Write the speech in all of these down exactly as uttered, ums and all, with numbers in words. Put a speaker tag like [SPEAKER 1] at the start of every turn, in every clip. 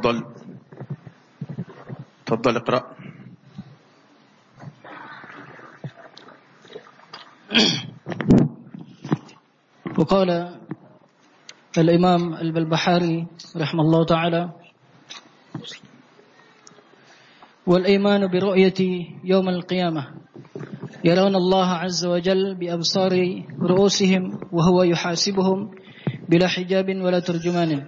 [SPEAKER 1] تفضل تفضل اقرأ.
[SPEAKER 2] وقال الإمام البلبحاري رحمه الله تعالى: والإيمان برؤية يوم القيامة يرون الله عز وجل بأبصار رؤوسهم وهو يحاسبهم بلا حجاب ولا ترجمان.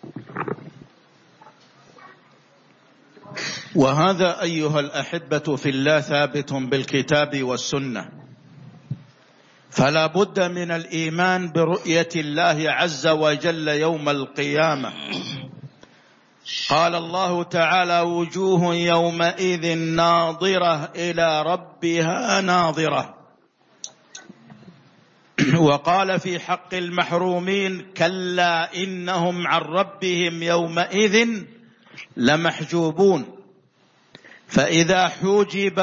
[SPEAKER 1] وهذا أيها الأحبة في الله ثابت بالكتاب والسنة، فلا بد من الإيمان برؤية الله عز وجل يوم القيامة. قال الله تعالى: وجوه يومئذ ناظرة إلى ربها ناظرة. وقال في حق المحرومين: كلا إنهم عن ربهم يومئذ لمحجوبون. فإذا حوجب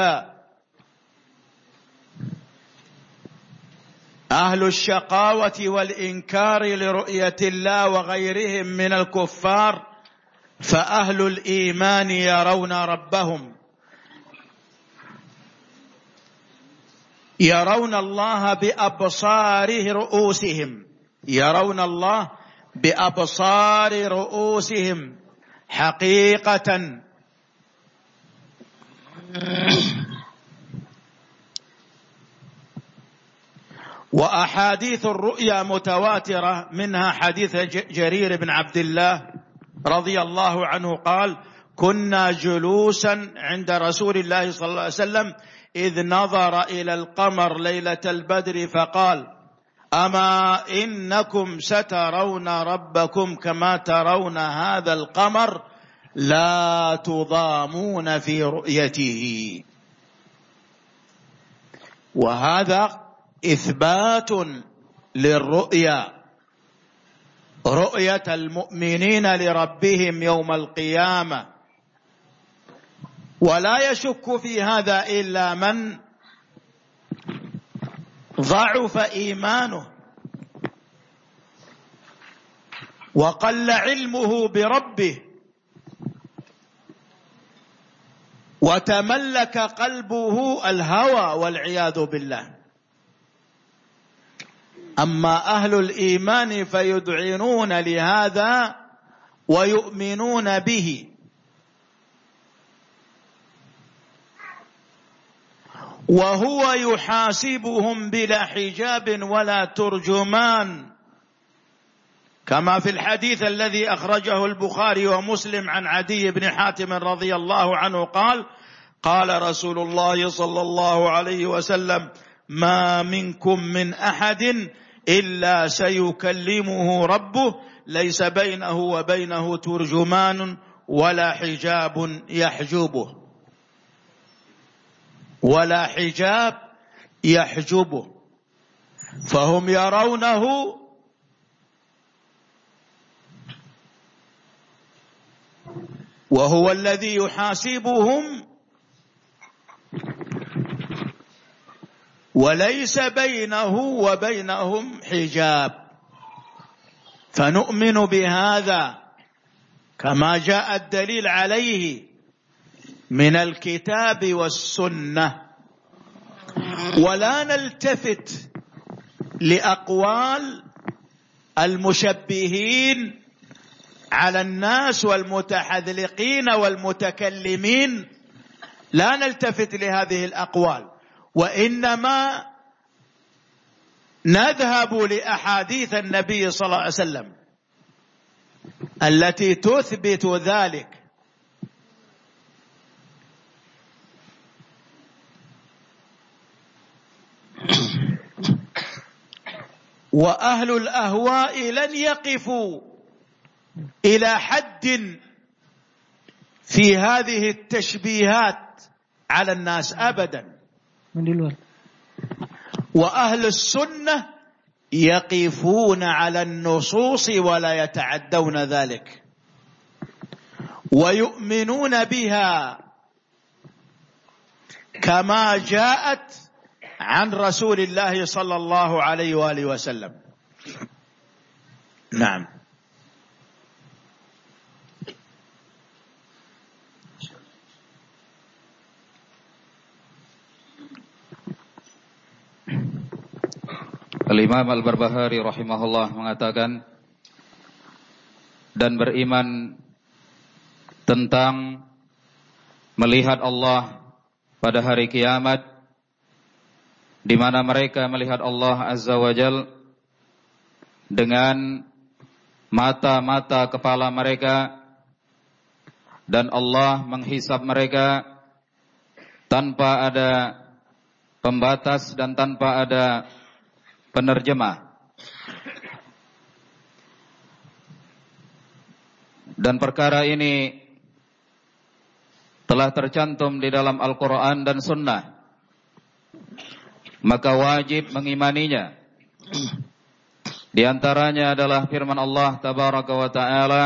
[SPEAKER 1] أهل الشقاوة والإنكار لرؤية الله وغيرهم من الكفار، فأهل الإيمان يرون ربهم، يرون الله بأبصار رؤوسهم، يرون الله بأبصار رؤوسهم حقيقة. وأحاديث الرؤيا متواترة، منها حديث جرير بن عبد الله رضي الله عنه قال: كنا جلوسا عند رسول الله صلى الله عليه وسلم إذ نظر إلى القمر ليلة البدر فقال: أما إنكم سترون ربكم كما ترون هذا القمر لا تضامون في رؤيته. وهذا إثبات للرؤيا، رؤية المؤمنين لربهم يوم القيامة. ولا يشك في هذا إلا من ضعف إيمانه وقل علمه بربه وتملك قلبه الهوى والعياذ بالله. أما أهل الإيمان فيدعنون لهذا ويؤمنون به، وهو يحاسبهم بلا حجاب ولا ترجمان، كما في الحديث الذي أخرجه البخاري ومسلم عن عدي بن حاتم رضي الله عنه قال: قال رسول الله صلى الله عليه وسلم: ما منكم من أحد إلا سيكلمه ربه ليس بينه وبينه ترجمان ولا حجاب يحجبه، ولا حجاب يحجبه. فهم يرونه وهو الذي يحاسبهم، وليس بينه وبينهم حجاب. فنؤمن بهذا كما جاء الدليل عليه من الكتاب والسنة، ولا نلتفت لأقوال المشبهين على الناس والمتحذلقين والمتكلمين، لا نلتفت لهذه الأقوال، وإنما نذهب لأحاديث النبي صلى الله عليه وسلم التي تثبت ذلك. وأهل الأهواء لن يقفوا إلى حد في هذه التشبيهات على الناس أبدا، وأهل السنة يقفون على النصوص ولا يتعدون ذلك، ويؤمنون بها كما جاءت عن رسول الله صلى الله عليه وآله وسلم. نعم.
[SPEAKER 3] Al-Imam Al-Barbahari rahimahullah mengatakan, dan beriman tentang melihat Allah pada hari kiamat, di mana mereka melihat Allah Azza wa Jal dengan mata-mata kepala mereka, dan Allah menghisab mereka tanpa ada pembatas dan tanpa ada penerjemah. Dan perkara ini telah tercantum di dalam Al-Quran dan Sunnah, maka wajib mengimaninya. Di antaranya adalah firman Allah Tabaraka wa Ta'ala,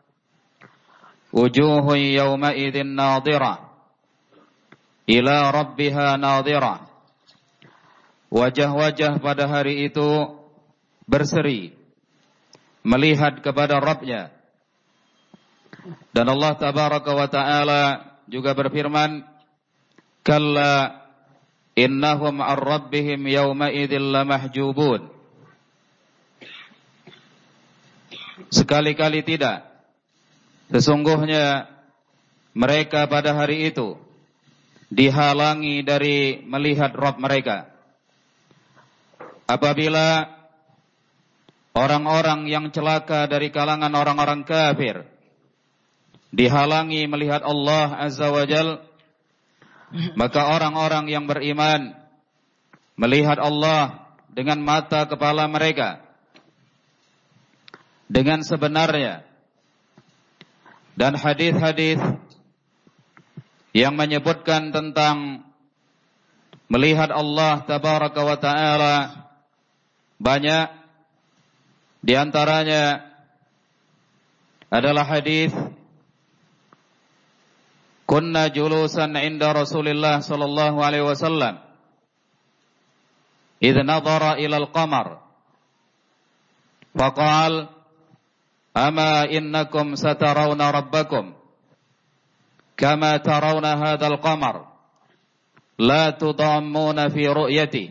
[SPEAKER 3] wujuhun yawma idhin nadhirah ila rabbiha nadhirah. Wajah-wajah pada hari itu berseri melihat kepada Rabbnya. Dan Allah Tabaraka wa Ta'ala juga berfirman, kalla innahum an rabbihim yawma idhin lamahjubun. Sekali-kali tidak, sesungguhnya mereka pada hari itu dihalangi dari melihat Rabb mereka. Apabila orang-orang yang celaka dari kalangan orang-orang kafir dihalangi melihat Allah Azza wa Jal, maka orang-orang yang beriman melihat Allah dengan mata kepala mereka dengan sebenarnya. Dan hadis-hadis yang menyebutkan tentang melihat Allah Tabaraka wa Ta'ala banyak. Di antaranya adalah hadis, kunna julusan inda Rasulillah sallallahu alaihi wasallam idh nadhara ila al-qamar faqal ama innakum satarawna rabbakum kama tarawna hadzal qamar la tudammuna fi ru'yati.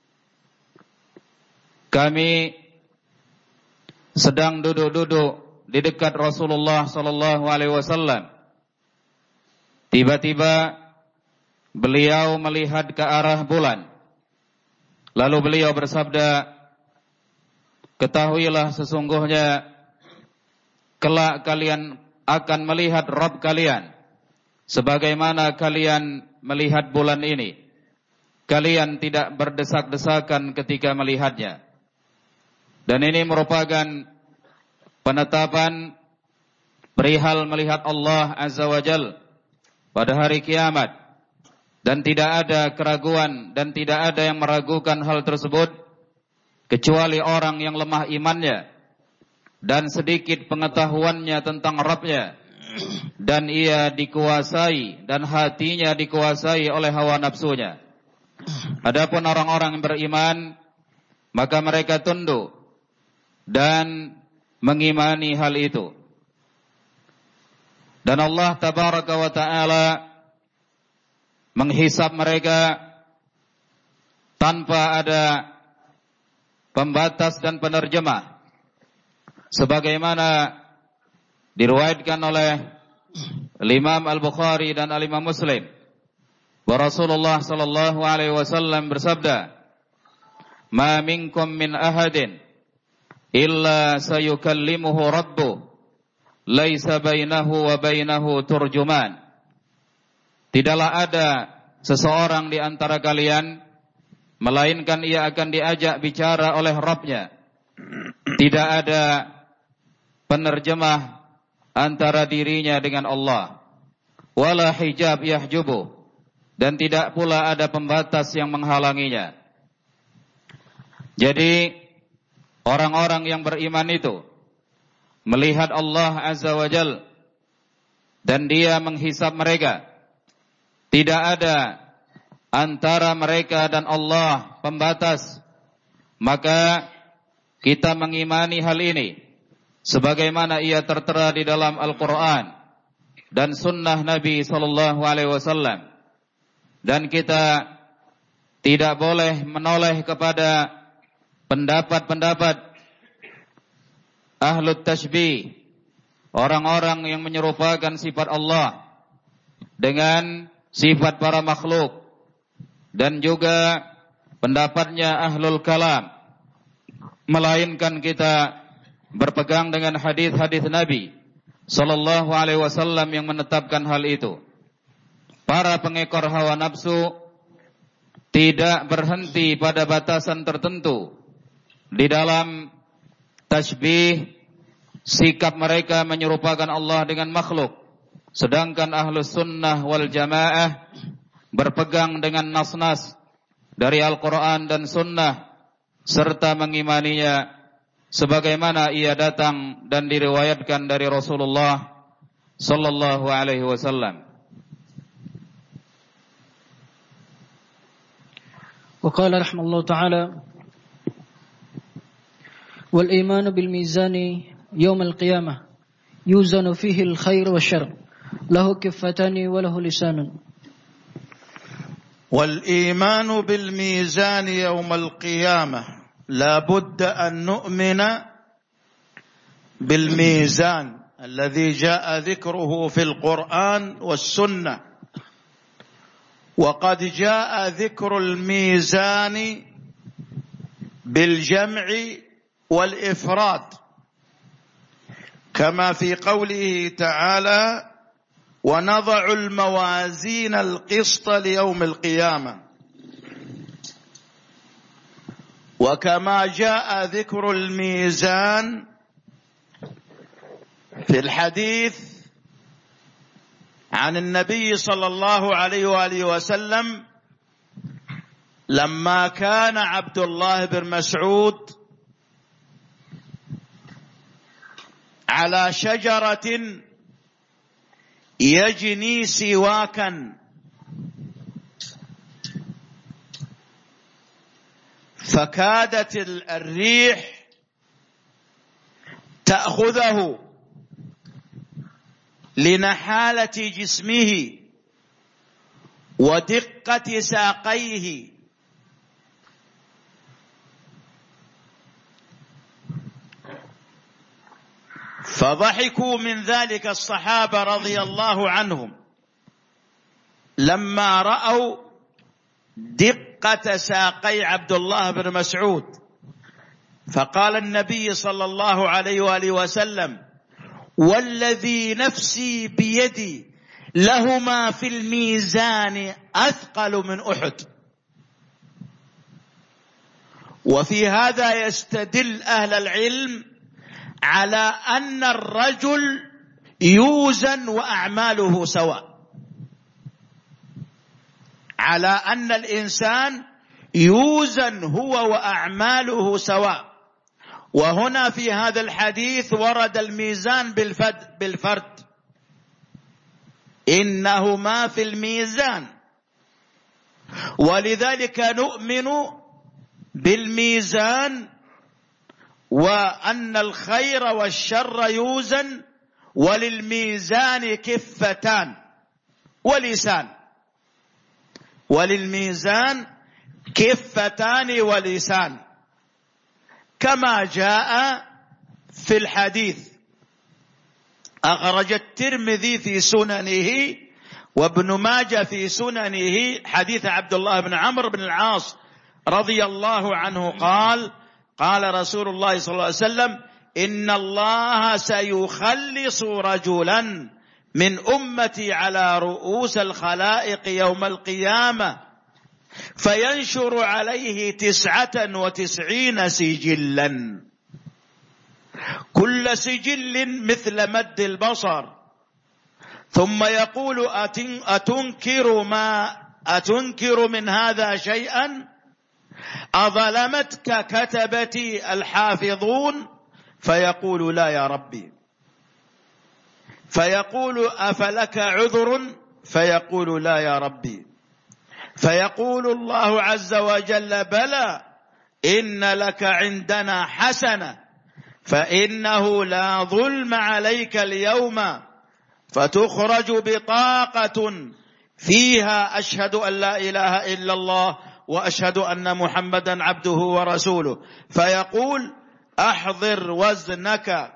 [SPEAKER 3] Kami sedang duduk-duduk di dekat Rasulullah sallallahu alaihi wasallam. Tiba-tiba beliau melihat ke arah bulan. Lalu beliau bersabda, ketahuilah sesungguhnya kelak kalian akan melihat Rabb kalian sebagaimana kalian melihat bulan ini. Kalian tidak berdesak-desakan ketika melihatnya. Dan ini merupakan penetapan perihal melihat Allah Azza wa Jal pada hari kiamat. Dan tidak ada keraguan dan tidak ada yang meragukan hal tersebut kecuali orang yang lemah imannya dan sedikit pengetahuannya tentang Rabbnya, dan ia dikuasai dan hatinya dikuasai oleh hawa nafsunya. Adapun orang-orang yang beriman, maka mereka tunduk dan mengimani hal itu. Dan Allah Tabaraka wa Ta'ala menghisab mereka tanpa ada pembatas dan penerjemah, sebagaimana diriwayatkan oleh Imam Al-Bukhari dan Al-Imam Muslim, bahwa Rasulullah sallallahu alaihi wasallam bersabda, "Ma minkum min ahadin illa sayukallimuhu rabbuh, laisa bainahu wa bainahu turjuman." Tidaklah ada seseorang di antara kalian melainkan ia akan diajak bicara oleh Rabbnya. Tidak ada penerjemah antara dirinya dengan Allah. Wala hijab yahjubu, dan tidak pula ada pembatas yang menghalanginya. Jadi orang-orang yang beriman itu melihat Allah Azza wa Jal dan dia menghisab mereka. Tidak ada antara mereka dan Allah pembatas. Maka kita mengimani hal ini sebagaimana ia tertera di dalam Al-Quran dan sunnah Nabi sallallahu alaihi wasallam. Dan kita tidak boleh menoleh kepada pendapat-pendapat ahlut tashbih, orang-orang yang menyerupakan sifat Allah dengan sifat para makhluk, dan juga pendapatnya ahlul kalam, melainkan kita berpegang dengan hadis-hadis Nabi sallallahu alaihi wasallam yang menetapkan hal itu. Para pengekor hawa nafsu tidak berhenti pada batasan tertentu di dalam tashbih, sikap mereka menyerupakan Allah dengan makhluk, sedangkan ahlus sunnah wal jamaah berpegang dengan nas-nas dari Al-Quran dan sunnah serta mengimaninya sebagaimana ia datang dan diriwayatkan dari Rasulullah sallallahu alaihi wasallam.
[SPEAKER 2] وقال رحمه الله تعالى: والإيمان بالميزان يوم القيامة يوزن فيه الخير والشر له كفتان وله لسان.
[SPEAKER 1] والإيمان بالميزان يوم القيامة لا بد أن نؤمن بالميزان الذي جاء ذكره في القرآن والسنة. وقد جاء ذكر الميزان بالجمع والإفراد كما في قوله تعالى: ونضع الموازين القسط ليوم القيامة، وكما جاء ذكر الميزان في الحديث عن النبي صلى الله عليه وآله وسلم لما كان عبد الله بن مسعود على شجرة يجني سواكا فكادت الريح تأخذه لنحالة جسمه ودقة ساقيه، فضحكوا من ذلك الصحابة رضي الله عنهم لما رأوا دقة ساقي عبد الله بن مسعود، فقال النبي صلى الله عليه وآله وسلم: والذي نفسي بيدي لهما في الميزان أثقل من أحد. وفي هذا يستدل أهل العلم على أن الرجل يوزن وأعماله سواء، على أن الإنسان يوزن هو وأعماله سواء. وهنا في هذا الحديث ورد الميزان بالفد بالفرد، إنهما في الميزان، ولذلك نؤمن بالميزان وأن الخير والشر يوزن، وللميزان كفتان ولسان، وللميزان كفتان ولسان كما جاء في الحديث. أخرج الترمذي في سننه وابن ماجه في سننه حديث عبد الله بن عمرو بن العاص رضي الله عنه قال: قال رسول الله صلى الله عليه وسلم: إن الله سيخلص رجلا من أمتي على رؤوس الخلائق يوم القيامة فينشر عليه تسعة وتسعين سجلا، كل سجل مثل مد البصر، ثم يقول: أتنكر ما أتنكر من هذا شيئا؟ أظلمتك كتبتي الحافظون؟ فيقول: لا يا ربي. فيقول: أفلك عذر؟ فيقول: لا يا ربي. فيقول الله عز وجل: بلى، إن لك عندنا حسنة، فإنه لا ظلم عليك اليوم، فتخرج بطاقة فيها أشهد أن لا إله إلا الله وأشهد أن محمدا عبده ورسوله، فيقول أحضر وزنك،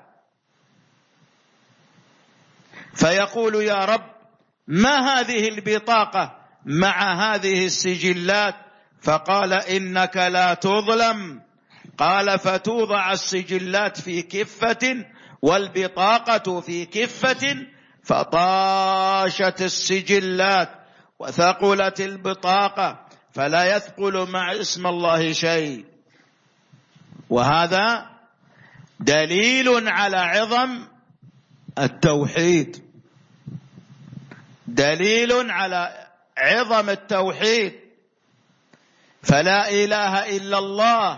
[SPEAKER 1] فيقول يا رب ما هذه البطاقة مع هذه السجلات؟ فقال إنك لا تظلم. قال فتوضع السجلات في كفة والبطاقة في كفة، فطاشت السجلات وثقلت البطاقة، فلا يثقل مع اسم الله شيء. وهذا دليل على عظم التوحيد، دليل على عظم التوحيد. فلا إله إلا الله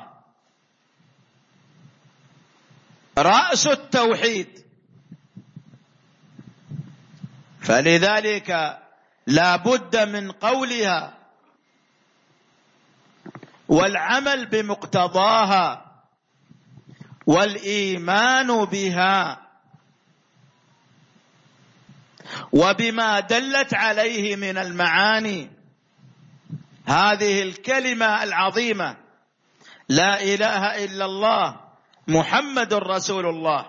[SPEAKER 1] رأس التوحيد، فلذلك لا بد من قولها والعمل بمقتضاها والإيمان بها وبما دلت عليه من المعاني. هذه الكلمة العظيمة لا إله إلا الله محمد رسول الله.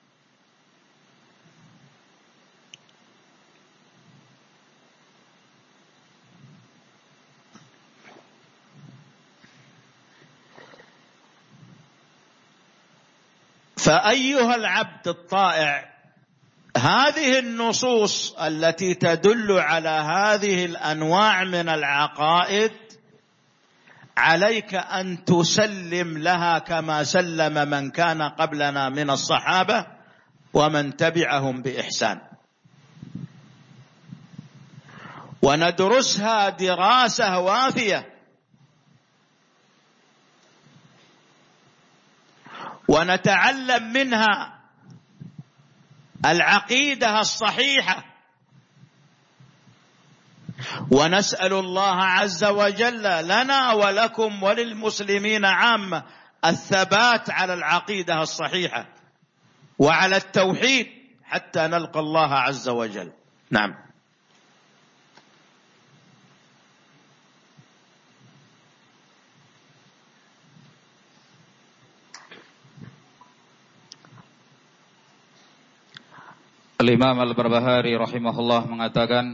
[SPEAKER 1] فأيها العبد الطائع، هذه النصوص التي تدل على هذه الأنواع من العقائد عليك أن تسلم لها كما سلم من كان قبلنا من الصحابة ومن تبعهم بإحسان، وندرسها دراسة وافية، ونتعلم منها العقيدة الصحيحة، ونسأل الله عز وجل لنا ولكم وللمسلمين عامة الثبات على العقيدة الصحيحة وعلى التوحيد حتى نلقى الله عز وجل. نعم.
[SPEAKER 3] Al-Imam Al-Barbahari rahimahullah mengatakan,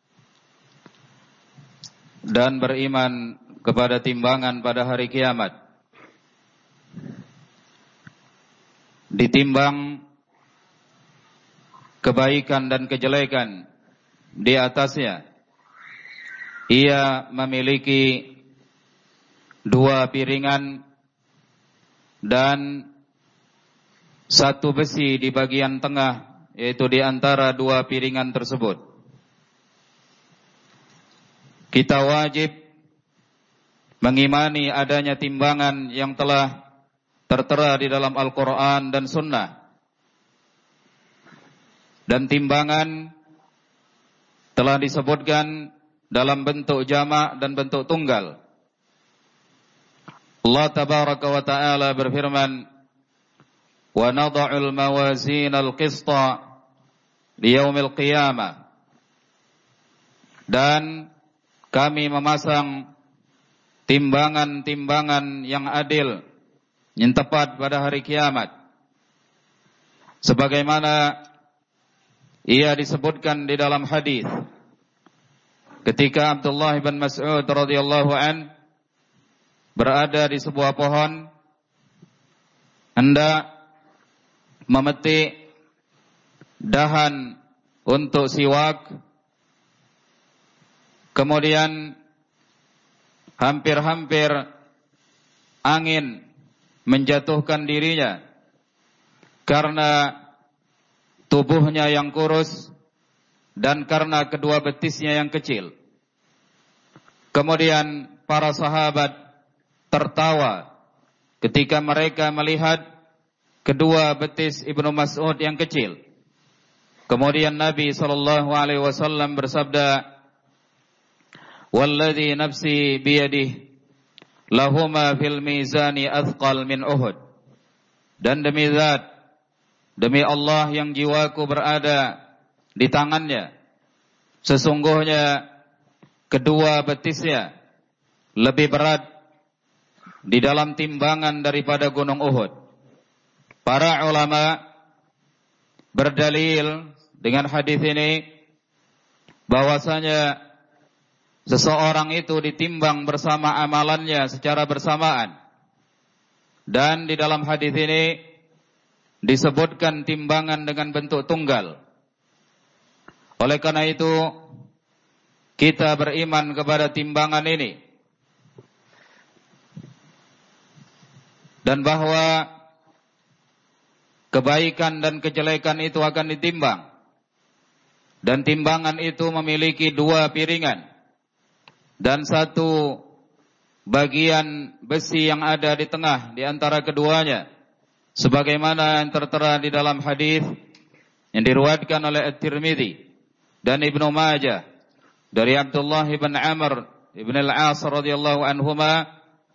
[SPEAKER 3] dan beriman kepada timbangan pada hari kiamat, ditimbang kebaikan dan kejelekan di atasnya. Ia memiliki dua piringan dan satu besi di bagian tengah, yaitu di antara dua piringan tersebut. Kita wajib mengimani adanya timbangan yang telah tertera di dalam Al-Quran dan Sunnah. Dan timbangan telah disebutkan dalam bentuk jamak dan bentuk tunggal. Allah Tabaraka wa Ta'ala berfirman, wa nada'ul mawazin al-qista liyaumil qiyamah, dan kami memasang timbangan-timbangan yang adil, yang tepat pada hari kiamat, sebagaimana ia disebutkan di dalam hadis ketika Abdullah bin Mas'ud radhiyallahu an berada di sebuah pohon hendak memetik dahan untuk siwak, kemudian hampir-hampir angin menjatuhkan dirinya karena tubuhnya yang kurus dan karena kedua betisnya yang kecil. Kemudian para sahabat tertawa ketika mereka melihat kedua betis Ibnu Mas'ud yang kecil. Kemudian Nabi sallallahu alaihi wasallam bersabda, "Walladzi nafsi biyadihi lahuma fil mizani athqal min Uhud." Dan demi zat, demi Allah yang jiwaku berada di tangannya, sesungguhnya kedua betisnya lebih berat di dalam timbangan daripada gunung Uhud. Para ulama berdalil dengan hadis ini bahwasanya seseorang itu ditimbang bersama amalannya secara bersamaan. Dan di dalam hadis ini disebutkan timbangan dengan bentuk tunggal. Oleh karena itu kita beriman kepada timbangan ini dan bahwa kebaikan dan kejelekan itu akan ditimbang. Dan timbangan itu memiliki dua piringan dan satu bagian besi yang ada di tengah di antara keduanya, sebagaimana yang tertera di dalam hadis yang diriwayatkan oleh At-Tirmidzi dan Ibnu Majah dari Abdullah bin Amr bin Al-As radhiyallahu anhuma,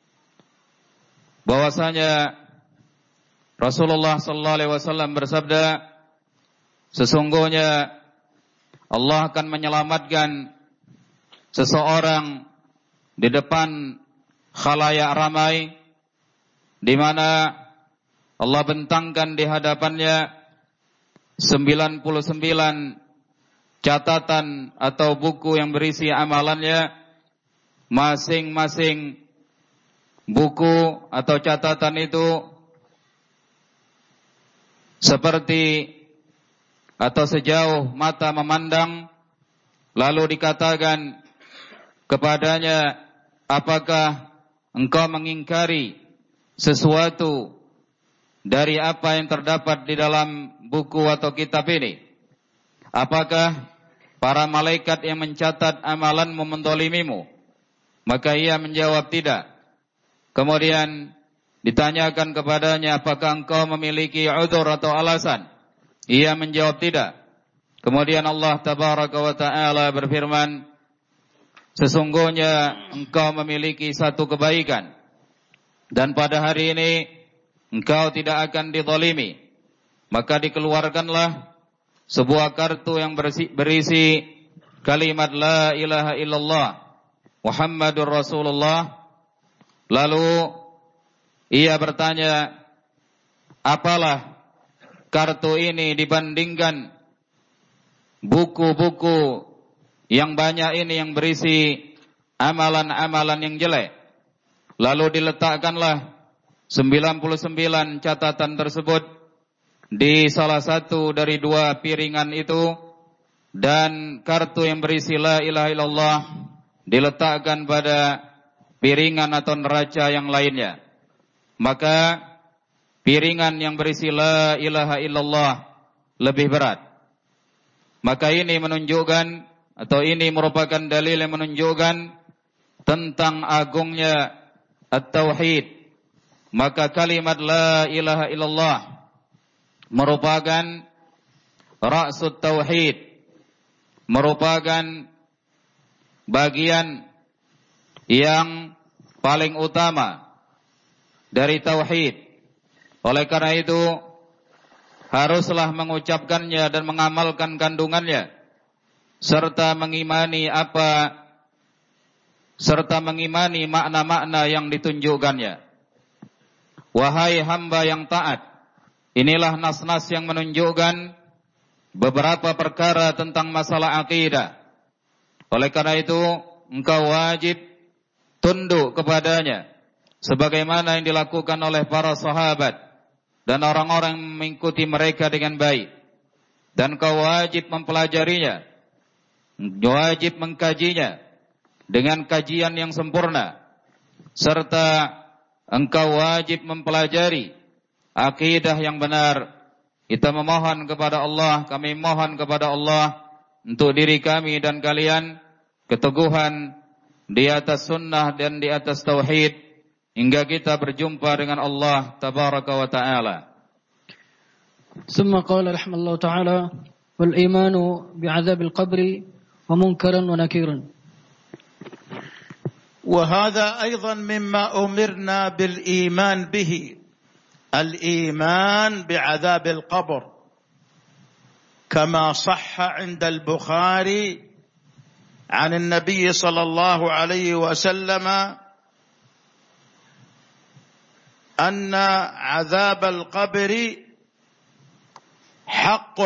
[SPEAKER 3] bahwasanya Rasulullah sallallahu alaihi wasallam bersabda, sesungguhnya Allah akan menyelamatkan seseorang di depan khalayak ramai, di mana Allah bentangkan di hadapannya sembilan puluh sembilan catatan atau buku yang berisi amalannya. Masing-masing buku atau catatan itu seperti atau sejauh mata memandang, lalu dikatakan kepadanya, apakah engkau mengingkari sesuatu dari apa yang terdapat di dalam buku atau kitab ini? Apakah para malaikat yang mencatat amalanmu mendolimimu? Maka ia menjawab tidak. Kemudian ditanyakan kepadanya, apakah engkau memiliki udzur atau alasan? Ia menjawab tidak. Kemudian Allah tabaraka wa ta'ala berfirman, sesungguhnya engkau memiliki satu kebaikan, dan pada hari ini engkau tidak akan dizalimi. Maka dikeluarkanlah sebuah kartu yang berisi, berisi kalimat la ilaha illallah Muhammadur Rasulullah. Lalu ia bertanya, apalah kartu ini dibandingkan buku-buku yang banyak ini yang berisi amalan-amalan yang jelek? Lalu diletakkanlah sembilan puluh sembilan catatan tersebut di salah satu dari dua piringan itu, dan kartu yang berisi la ilaha illallah diletakkan pada piringan atau neraca yang lainnya. Maka piringan yang berisi la ilaha illallah lebih berat. Maka ini menunjukkan atau ini merupakan dalil yang menunjukkan tentang agungnya at-tauhid. Maka kalimat la ilaha illallah merupakan ra'sut tauhid, merupakan bagian yang paling utama dari tauhid. Oleh karena itu haruslah mengucapkannya dan mengamalkan kandungannya, serta mengimani apa serta mengimani makna-makna yang ditunjukkannya. Wahai hamba yang taat, inilah nas-nas yang menunjukkan beberapa perkara tentang masalah akidah. Oleh karena itu engkau wajib tunduk kepadanya, sebagaimana yang dilakukan oleh para sahabat dan orang-orang yang mengikuti mereka dengan baik. Dan kau wajib mempelajarinya, wajib mengkajinya dengan kajian yang sempurna, serta engkau wajib mempelajari akidah yang benar. Kita memohon kepada Allah, kami mohon kepada Allah untuk diri kami dan kalian keteguhan di atas sunnah dan di atas tauhid hingga kita berjumpa dengan Allah tabaraka wa ta'ala.
[SPEAKER 2] ثم قال رحمه الله تعالى والإيمان بعذاب القبر ومنكرا ونكيرا.
[SPEAKER 1] وهذا أيضا مما أمرنا بالإيمان به، الإيمان بعذاب القبر، كما صح عند البخاري عن النبي صلى الله عليه وسلم أن عذاب القبر حق،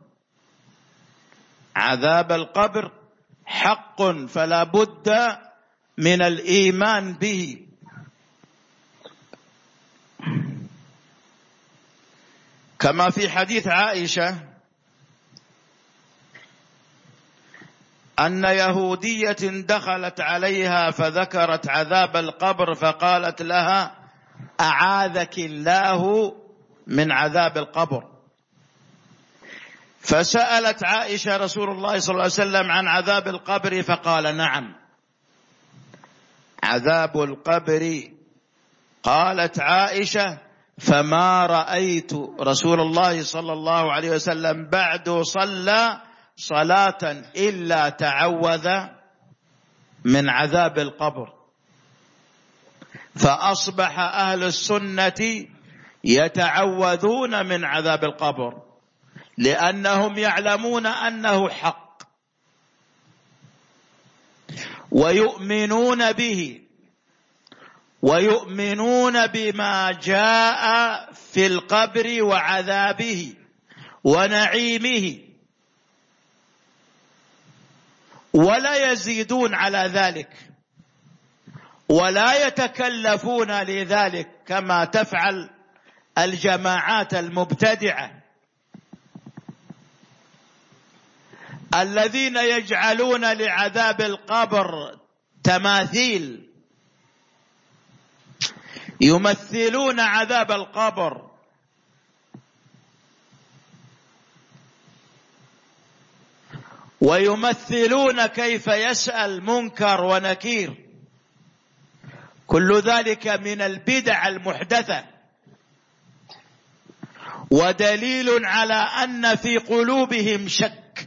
[SPEAKER 1] عذاب القبر حق، فلا بد من الإيمان به. كما في حديث عائشة أن يهودية دخلت عليها فذكرت عذاب القبر فقالت لها: أعاذك الله من عذاب القبر. فسألت عائشة رسول الله صلى الله عليه وسلم عن عذاب القبر فقال: نعم عذاب القبر. قالت عائشة: فما رأيت رسول الله صلى الله عليه وسلم بعد صلى صلاة إلا تعوذ من عذاب القبر. فأصبح أهل السنة يتعوذون من عذاب القبر لأنهم يعلمون أنه حق ويؤمنون به ويؤمنون بما جاء في القبر وعذابه ونعيمه، ولا يزيدون على ذلك ولا يتكلفون لذلك كما تفعل الجماعات المبتدعة الذين يجعلون لعذاب القبر تماثيل، يمثلون عذاب القبر. ويمثلون كيف يسأل منكر ونكير. كل ذلك من البدع المحدثة، ودليل على أن في قلوبهم شك،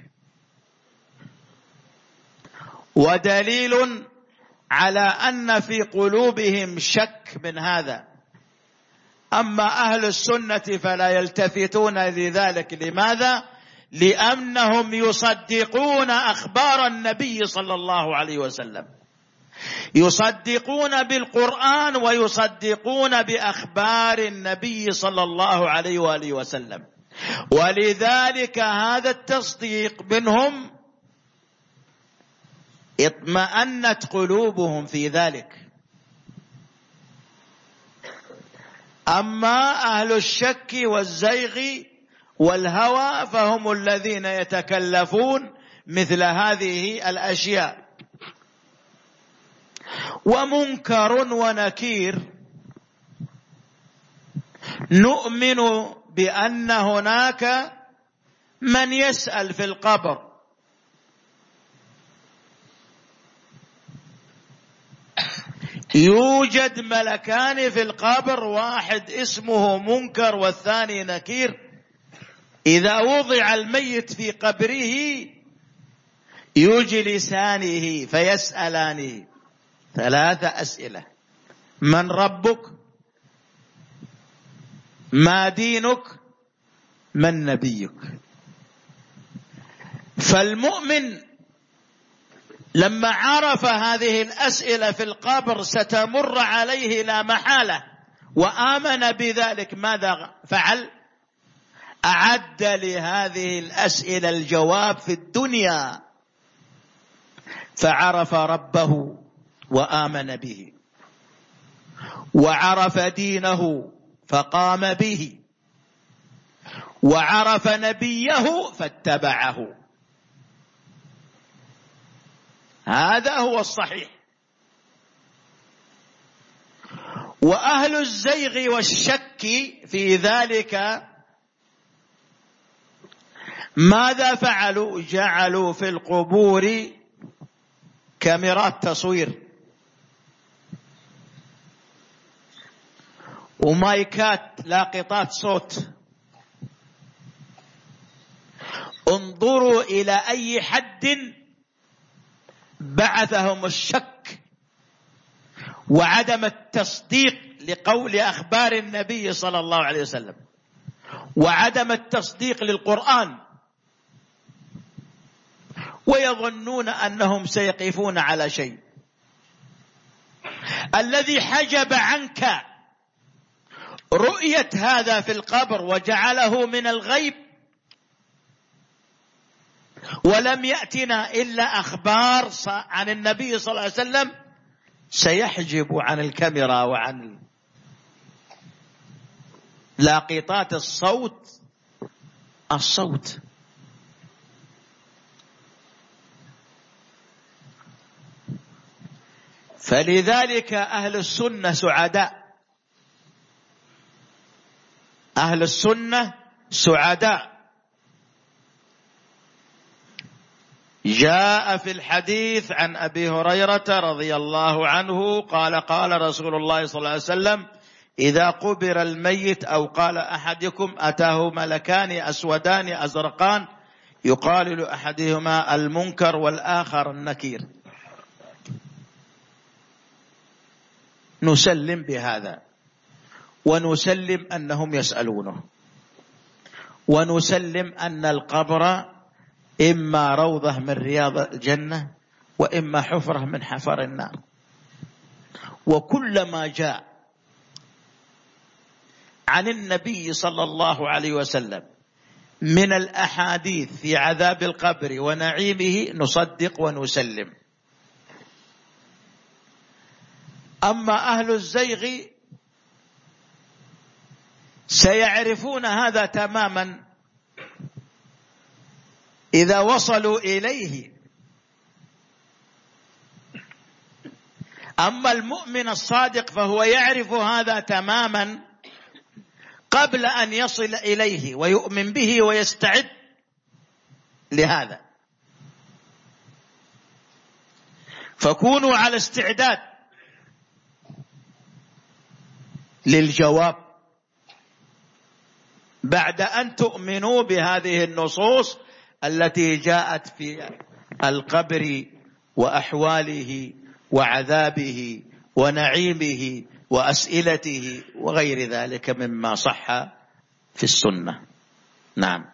[SPEAKER 1] ودليل على أن في قلوبهم شك من هذا. أما أهل السنة فلا يلتفتون لذلك. لماذا؟ لأنهم يصدقون أخبار النبي صلى الله عليه وسلم، يصدقون بالقرآن ويصدقون بأخبار النبي صلى الله عليه وآله وسلم، ولذلك هذا التصديق منهم اطمأنت قلوبهم في ذلك. أما أهل الشك والزيغ والهوى فهم الذين يتكلفون مثل هذه الأشياء. ومنكر ونكير نؤمن بأن هناك من يسأل في القبر، يوجد ملكان في القبر، واحد اسمه منكر والثاني نكير. إذا وضع الميت في قبره يجلسانه فيسألانه ثلاث أسئلة: من ربك؟ ما دينك؟ من نبيك؟ فالمؤمن لما عرف هذه الأسئلة في القبر ستمر عليه لا محالة وآمن بذلك، ماذا فعل؟ أعد لهذه الأسئلة الجواب في الدنيا، فعرف ربه وآمن به، وعرف دينه فقام به، وعرف نبيه فاتبعه. هذا هو الصحيح. وأهل الزيغ والشك في ذلك ماذا فعلوا؟ جعلوا في القبور كاميرات تصوير ومايكات لاقطات صوت. انظروا إلى أي حد بعثهم الشك وعدم التصديق لقول أخبار النبي صلى الله عليه وسلم، وعدم التصديق للقرآن، ويظنون أنهم سيقفون على شيء. الذي حجب عنك رؤية هذا في القبر وجعله من الغيب، ولم يأتنا إلا أخبار عن النبي صلى الله عليه وسلم سيحجب عن الكاميرا وعن لاقطات الصوت الصوت. فلذلك أهل السنة سعداء، أهل السنة سعداء. جاء في الحديث عن أبي هريرة رضي الله عنه قال قال رسول الله صلى الله عليه وسلم: إذا قبر الميت أو قال أحدكم أتاه ملكان أسودان أزرقان يقال لأحدهما المنكر والآخر النكير. نسلم بهذا، ونسلم أنهم يسألونه، ونسلم أن القبر إما روضة من رياض الجنة وإما حفرة من حفر النار. وكل ما جاء عن النبي صلى الله عليه وسلم من الأحاديث في عذاب القبر ونعيمه نصدق ونسلم. أما أهل الزيغ سيعرفون هذا تماما إذا وصلوا إليه. أما المؤمن الصادق فهو يعرف هذا تماما قبل أن يصل إليه ويؤمن به ويستعد لهذا. فكونوا على استعداد للجواب بعد أن تؤمنوا بهذه النصوص التي جاءت في القبر وأحواله وعذابه ونعيمه وأسئلته وغير ذلك مما صح في السنة. نعم.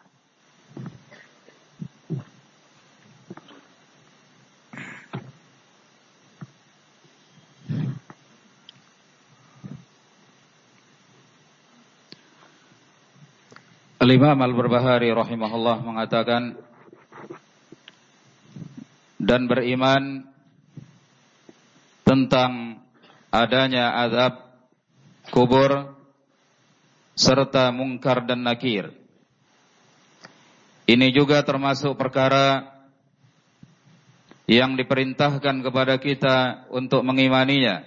[SPEAKER 3] Al-Imam Al-Barbahari rahimahullah mengatakan, dan beriman tentang adanya azab kubur serta mungkar dan nakir. Ini juga termasuk perkara yang diperintahkan kepada kita untuk mengimaninya.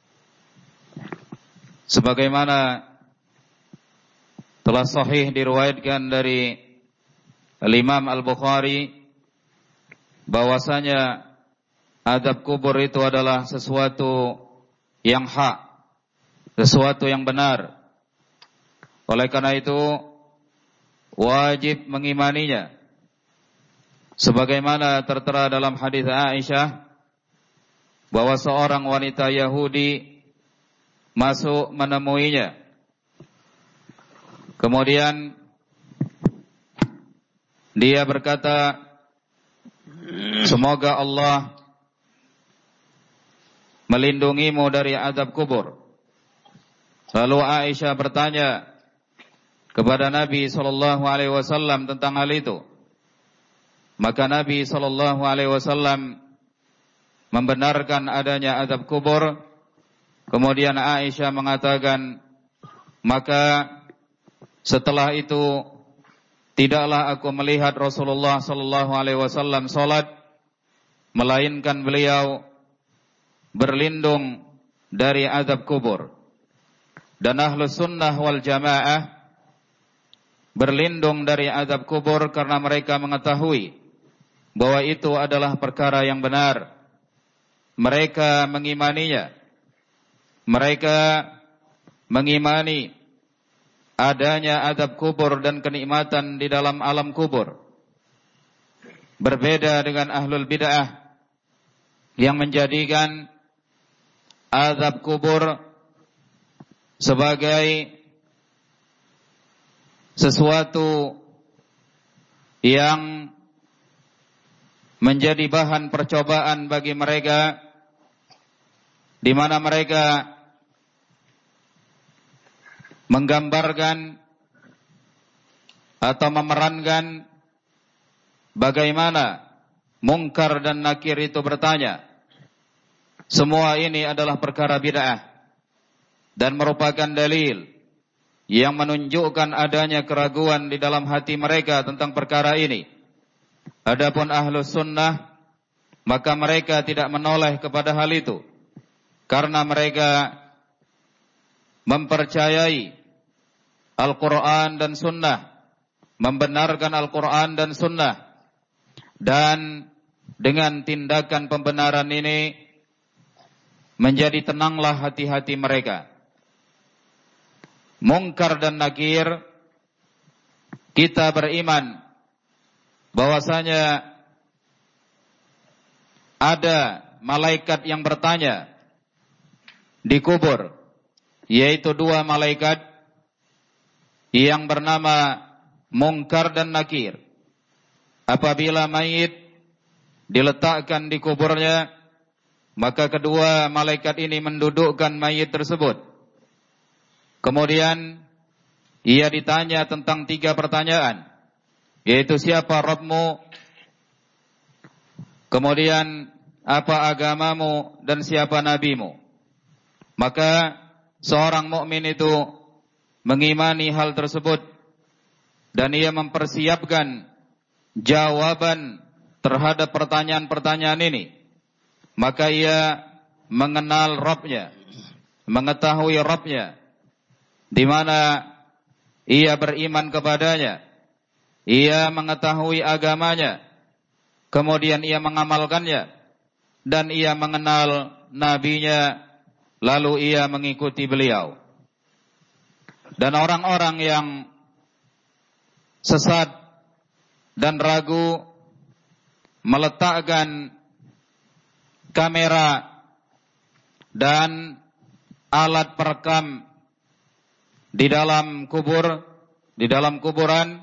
[SPEAKER 3] Sebagaimana telah sahih diriwayatkan dari Imam Al-Bukhari bahwasanya azab kubur itu adalah sesuatu yang hak, sesuatu yang benar. Oleh karena itu wajib mengimaninya. Sebagaimana tertera dalam hadis Aisyah bahwa seorang wanita Yahudi masuk menemuinya. Kemudian dia berkata, semoga Allah melindungimu dari azab kubur. Lalu Aisyah bertanya kepada Nabi sallallahu alaihi wasallam tentang hal itu. Maka Nabi sallallahu alaihi wasallam membenarkan adanya azab kubur. Kemudian Aisyah mengatakan, maka setelah itu tidaklah aku melihat Rasulullah sallallahu alaihi wasallam salat melainkan beliau berlindung dari azab kubur. Dan Ahlus Sunnah wal Jamaah berlindung dari azab kubur karena mereka mengetahui bahwa itu adalah perkara yang benar. Mereka mengimaninya. Mereka mengimani adanya azab kubur dan kenikmatan di dalam alam kubur. Berbeda dengan ahlul bid'ah yang menjadikan azab kubur sebagai sesuatu yang menjadi bahan percobaan bagi mereka, di mana mereka menggambarkan atau memerankan bagaimana Munkar dan Nakir itu bertanya. Semua ini adalah perkara bid'ah dan merupakan dalil yang menunjukkan adanya keraguan di dalam hati mereka tentang perkara ini. Adapun Ahlus Sunnah, maka mereka tidak menoleh kepada hal itu, karena mereka mempercayai Al-Quran dan Sunnah, membenarkan Al-Quran dan Sunnah, dan dengan tindakan pembenaran ini menjadi tenanglah hati-hati mereka. Munkar dan Nakir, kita beriman bahwasanya ada malaikat yang bertanya di kubur, yaitu dua malaikat yang bernama Munkar dan Nakir. Apabila mayit diletakkan di kuburnya, maka kedua malaikat ini mendudukkan mayit tersebut. Kemudian ia ditanya tentang tiga pertanyaan, yaitu siapa Rabbmu, kemudian apa agamamu, dan siapa nabimu. Maka seorang mukmin itu mengimani hal tersebut dan ia mempersiapkan jawaban terhadap pertanyaan-pertanyaan ini. Maka ia mengenal Rabbnya, mengetahui Rabbnya, di mana ia beriman kepadanya, ia mengetahui agamanya, kemudian ia mengamalkannya, dan ia mengenal nabinya, lalu ia mengikuti beliau. Dan orang-orang yang sesat dan ragu meletakkan kamera dan alat perekam di dalam kubur, di dalam kuburan,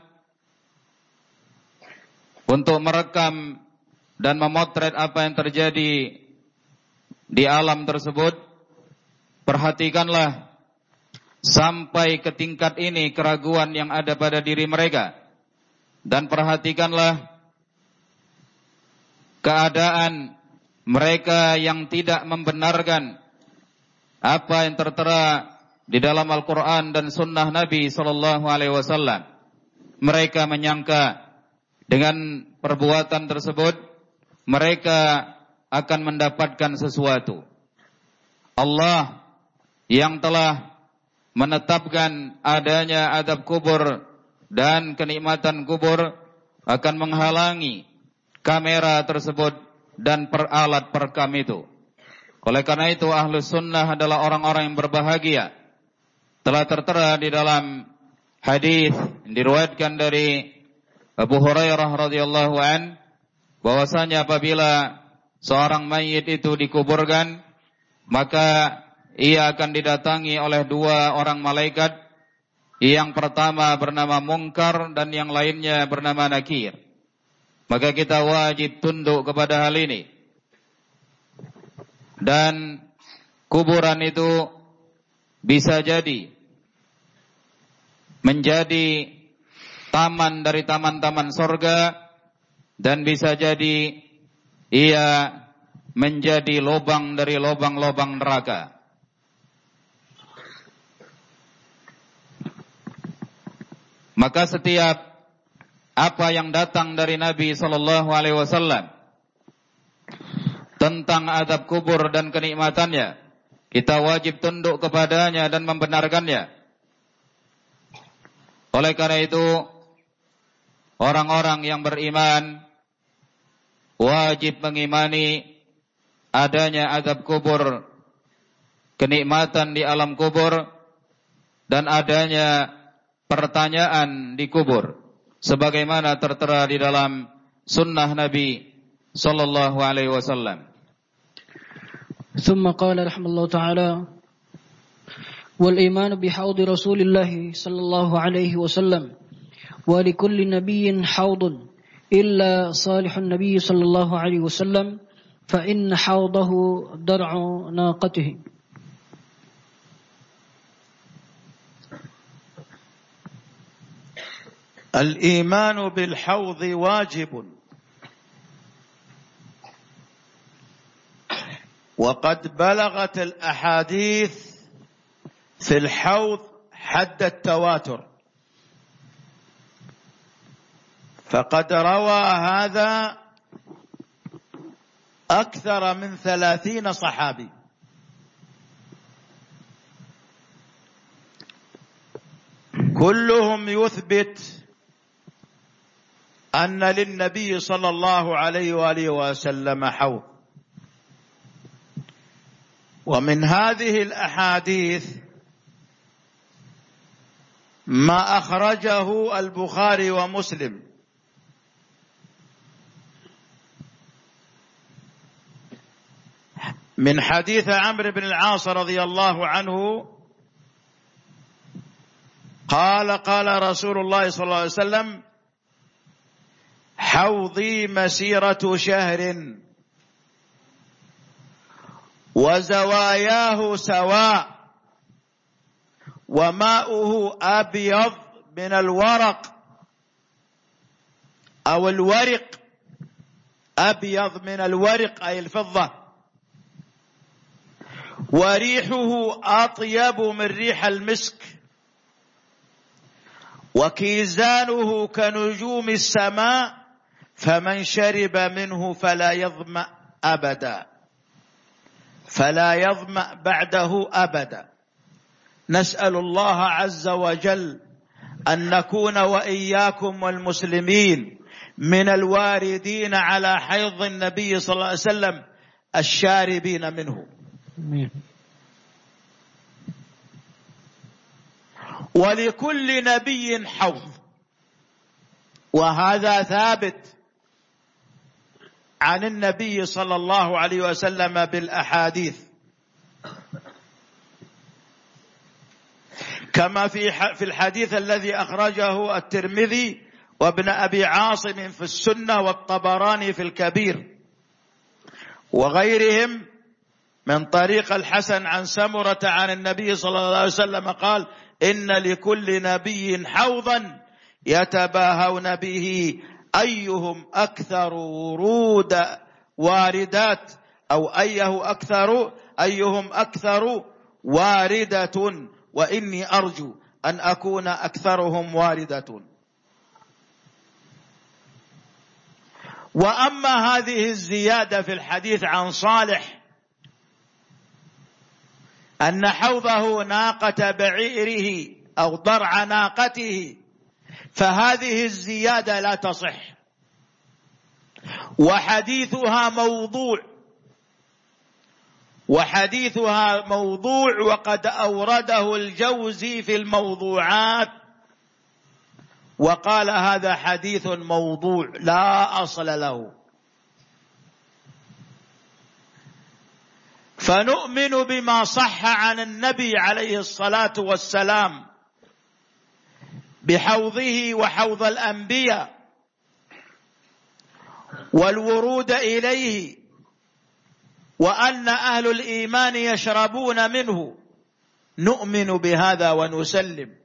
[SPEAKER 3] untuk merekam dan memotret apa yang terjadi di alam tersebut. Perhatikanlah sampai ke tingkat ini keraguan yang ada pada diri mereka, dan perhatikanlah keadaan mereka yang tidak membenarkan apa yang tertera di dalam Al-Quran dan Sunnah Nabi Sallallahu Alaihi Wasallam. Mereka menyangka dengan perbuatan tersebut mereka akan mendapatkan sesuatu. Allah yang telah menetapkan adanya adab kubur dan kenikmatan kubur akan menghalangi kamera tersebut dan peralat perekam itu. Oleh karena itu Ahlus Sunnah adalah orang-orang yang berbahagia. Telah tertera di dalam hadis diriwayatkan dari Abu Hurairah radhiyallahu an, bahwasanya apabila seorang mayit itu dikuburkan, maka ia akan didatangi oleh dua orang malaikat. Yang pertama bernama Munkar dan yang lainnya bernama Nakir. Maka kita wajib tunduk kepada hal ini. Dan kuburan itu bisa jadi menjadi taman dari taman-taman sorga, dan bisa jadi ia menjadi lubang dari lubang-lubang neraka. Maka setiap apa yang datang dari Nabi Sallallahu Alaihi Wasallam tentang adab kubur dan kenikmatannya, kita wajib tunduk kepadanya dan membenarkannya. Oleh karena itu, orang-orang yang beriman wajib mengimani adanya adab kubur, kenikmatan di alam kubur, dan adanya pertanyaan di kubur, sebagaimana tertera di dalam sunnah Nabi Sallallahu Alaihi Wasallam.
[SPEAKER 2] ثم قال رحمه الله تعالى: والإيمان بحوض رسول الله صلى الله عليه وسلم ولكل نبي حوض إلا صالح النبي صلى الله عليه وسلم فإن حوضه درع ناقته.
[SPEAKER 1] الإيمان بالحوض واجب، وقد بلغت الأحاديث في الحوض حد التواتر، فقد روى هذا أكثر من ثلاثين صحابي، كلهم يثبت أن للنبي صلى الله عليه وآله وسلم حوض. ومن هذه الأحاديث ما أخرجه البخاري ومسلم من حديث عمرو بن العاص رضي الله عنه قال قال رسول الله صلى الله عليه وسلم: حوضي مسيرة شهر وزواياه سواء وماؤه أبيض من الورق أو الورق، أبيض من الورق أي الفضة، وريحه أطيب من ريح المسك، وكيزانه كنجوم السماء، فمن شرب منه فلا يظمأ أبدا فلا يظمأ بعده أبدا. نسأل الله عز وجل أن نكون وإياكم والمسلمين من الواردين على حيض النبي صلى الله عليه وسلم الشاربين منه. ولكل نبي حوض، وهذا ثابت عن النبي صلى الله عليه وسلم بالأحاديث، كما في في الحديث الذي أخرجه الترمذي وابن أبي عاصم في السنة والطبراني في الكبير وغيرهم من طريق الحسن عن سمرة عن النبي صلى الله عليه وسلم قال: إن لكل نبي حوضا يتباهون به أيهم أكثر ورود واردات، أو أيه أكثر أيهم أكثر واردة، وإني أرجو أن أكون أكثرهم واردة. وأما هذه الزيادة في الحديث عن صالح أن حوضه ناقة بعيره أو ضرع ناقته، فهذه الزيادة لا تصح، وحديثها موضوع وحديثها موضوع وقد أورده الجوزي في الموضوعات وقال: هذا حديث موضوع لا أصل له. فنؤمن بما صح عن النبي عليه الصلاة والسلام بحوضه وحوض الأنبياء والورود إليه، وأن أهل الإيمان يشربون منه، نؤمن بهذا ونسلم،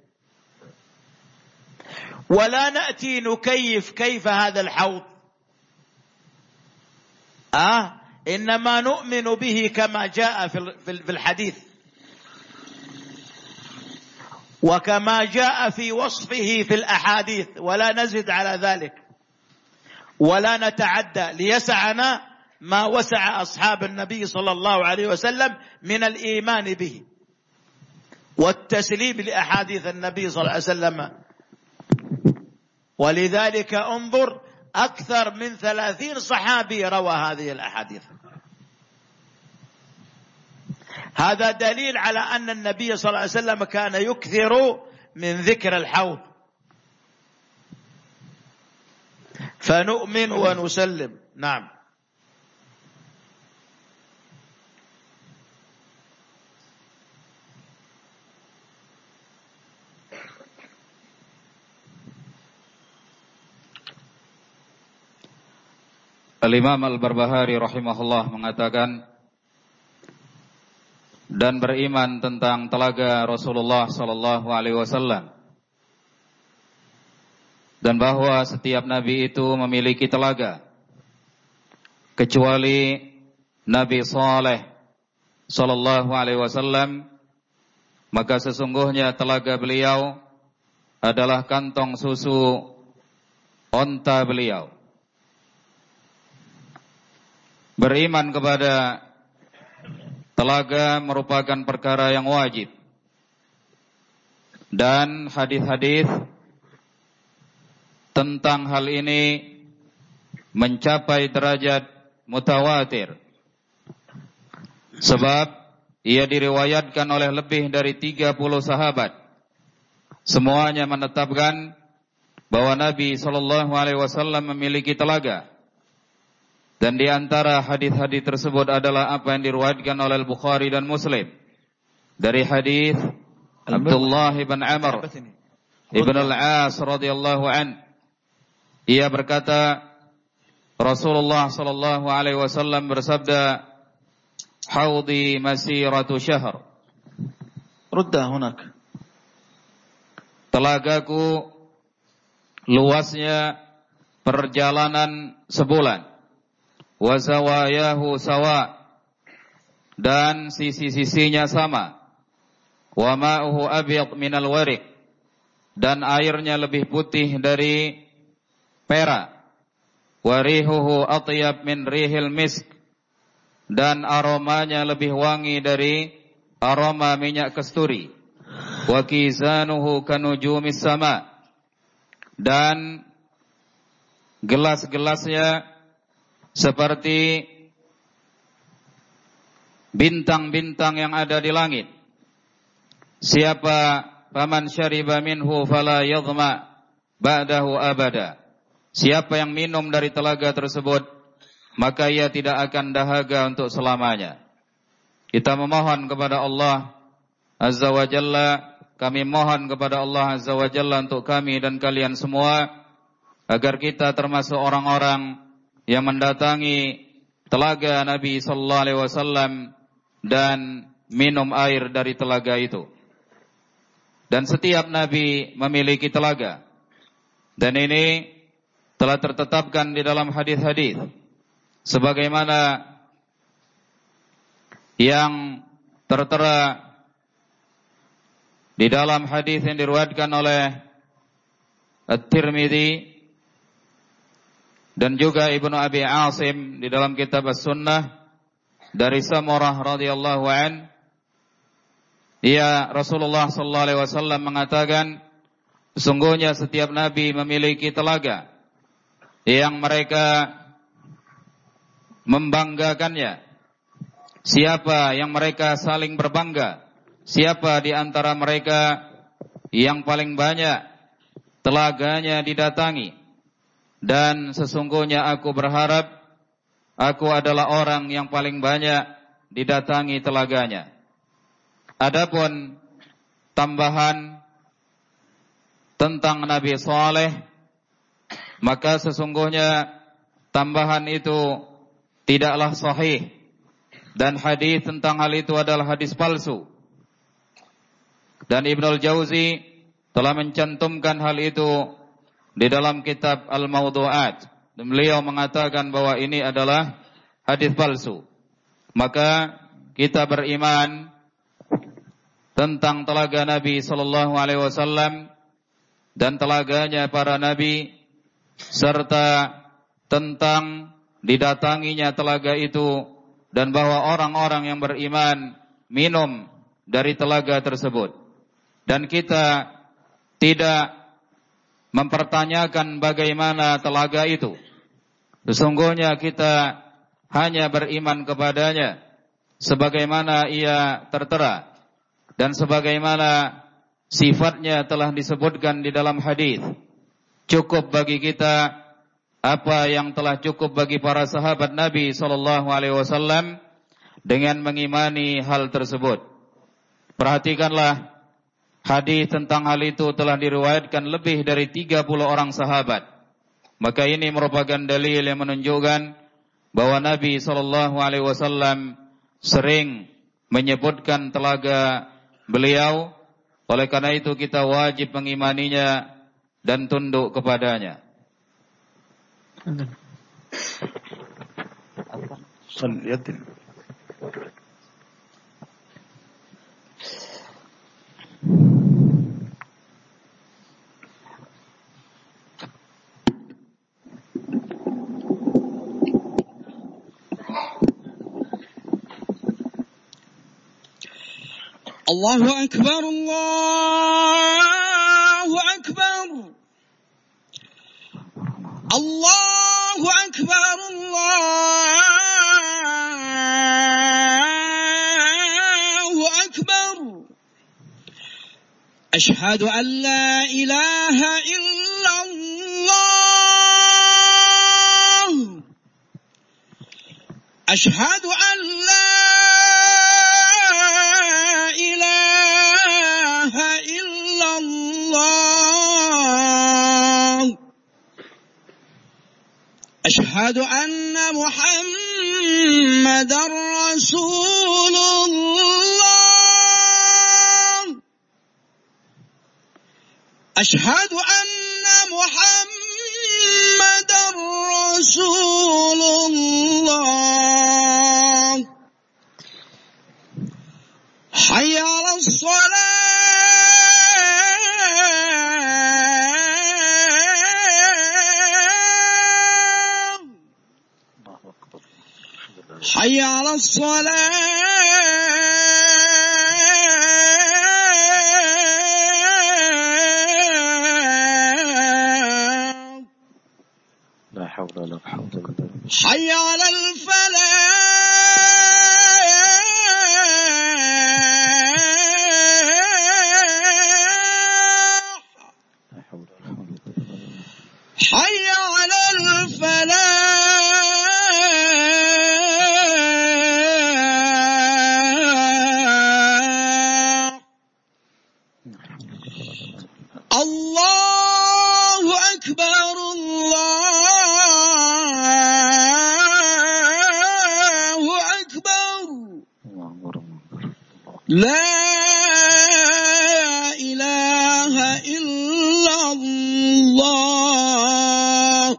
[SPEAKER 1] ولا نأتي نكيف كيف هذا الحوض، آه إنما نؤمن به كما جاء في الحديث وكما جاء في وصفه في الأحاديث، ولا نزد على ذلك ولا نتعدى، ليسعنا ما وسع أصحاب النبي صلى الله عليه وسلم من الإيمان به والتسليم لأحاديث النبي صلى الله عليه وسلم. ولذلك انظر، أكثر من ثلاثين صحابي روى هذه الأحاديث. هذا دليل على أن النبي صلى الله عليه وسلم كان يكثر من ذكر الحوض، فنؤمن ونسلم. نعم.
[SPEAKER 3] Al-Imam Al-Barbahari rahimahullah mengatakan, dan beriman tentang telaga Rasulullah sallallahu alaihi wasallam dan bahwa setiap nabi itu memiliki telaga kecuali Nabi Saleh sallallahu alaihi wasallam, maka sesungguhnya telaga beliau adalah kantong susu onta beliau. Beriman kepada telaga merupakan perkara yang wajib, dan hadis-hadis tentang hal ini mencapai derajat mutawatir, sebab ia diriwayatkan oleh lebih dari tiga puluh sahabat. Semuanya menetapkan bahwa Nabi sallallahu alaihi wasallam memiliki telaga. Dan di antara hadis-hadis tersebut adalah apa yang diriwayatkan oleh Al-Bukhari dan Muslim dari hadis Abdullah bin Amr ibn al-As radhiyallahu an. Ia berkata, Rasulullah sallallahu alaihi wasallam bersabda, "Haudi masiratu syahr."
[SPEAKER 1] Ruddah hunak.
[SPEAKER 3] Telagaku luasnya perjalanan sebulan. Wa zawayahu sawa, dan sisi-sisinya sama. Wa ma'uhu abyad minal warik, dan airnya lebih putih dari perak. Wa rihuhu atyab min rihil misk, dan aromanya lebih wangi dari aroma minyak kasturi. Wa kizanuhu kanujumis sama, dan gelas-gelasnya seperti bintang-bintang yang ada di langit. Siapa faman syariba minhu fala yadhma ba'dahu abada. Siapa yang minum dari telaga tersebut, maka ia tidak akan dahaga untuk selamanya. Kita memohon kepada Allah Azza wa Jalla, kami mohon kepada Allah Azza wa Jalla untuk kami dan kalian semua, agar kita termasuk orang-orang yang mendatangi telaga Nabi sallallahu alaihi wasallam dan minum air dari telaga itu. Dan setiap nabi memiliki telaga. Dan ini telah tertetapkan di dalam hadis-hadis sebagaimana yang tertera di dalam hadis yang diriwayatkan oleh At-Tirmidzi dan juga Ibnu Abi Asim di dalam kitab As-Sunnah dari Samurah radhiyallahu an. Ia Rasulullah sallallahu alaihi wasallam mengatakan, sesungguhnya setiap nabi memiliki telaga yang mereka membanggakannya. Siapa yang mereka saling berbangga? Siapa di antara mereka yang paling banyak telaganya didatangi? Dan sesungguhnya aku berharap aku adalah orang yang paling banyak didatangi telaganya. Adapun tambahan tentang Nabi Saleh, maka sesungguhnya tambahan itu tidaklah sahih, dan hadis tentang hal itu adalah hadis palsu. Dan Ibnul Jauzi telah mencantumkan hal itu di dalam kitab Al-Mawdu'at, dan beliau mengatakan bahwa ini adalah hadis palsu. Maka kita beriman tentang telaga Nabi sallallahu alaihi wasallam dan telaganya para nabi, serta tentang didatanginya telaga itu, dan bahwa orang-orang yang beriman minum dari telaga tersebut. Dan kita tidak mempertanyakan bagaimana telaga itu. Sesungguhnya kita hanya beriman kepadanya sebagaimana ia tertera dan sebagaimana sifatnya telah disebutkan di dalam hadis. Cukup bagi kita apa yang telah cukup bagi para sahabat Nabi sallallahu alaihi wasallam dengan mengimani hal tersebut. Perhatikanlah, hadis tentang hal itu telah diriwayatkan lebih dari tiga puluh orang sahabat. Maka ini merupakan dalil yang menunjukkan bahwa Nabi sallallahu alaihi wasallam sering menyebutkan telaga beliau. Oleh karena itu kita wajib mengimaninya dan tunduk kepadanya.
[SPEAKER 4] Allahu Akbar, Allahu Akbar, Allahu Akbar, Allahu Akbar. Ashhadu an la ilaha illallah. Ashhadu an la أشهد أن محمدًا رسول الله. أشهد أن محمدًا رسول الله. حي على الصلاة. حي على الصلاة.
[SPEAKER 1] لا حول ولا قوة إلا بالله.
[SPEAKER 4] حي على الفلاح.
[SPEAKER 1] لا حول ولا قوة إلا بالله.
[SPEAKER 4] حي على الفلاح. الله أكبر، الله أكبر. لا إله إلا الله.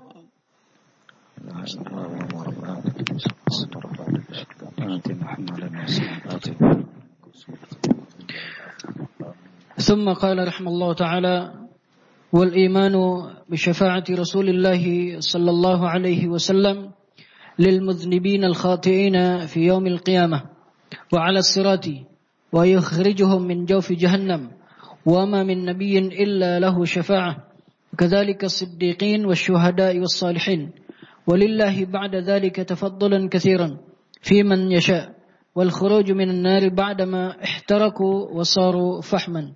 [SPEAKER 2] ثم قال رحمه الله تعالى: والإيمان بشفاعة رسول الله صلى الله عليه وسلم للمذنبين الخاطئين في يوم القيامة وعلى الصراط ويخرجهم من جوف جهنم، وما من نبي إلا له شفاعة، وكذلك الصديقين والشهداء والصالحين، ولله بعد ذلك تفضلا كثيرا في من يشاء، والخروج من النار بعدما احترقوا وصاروا فحما.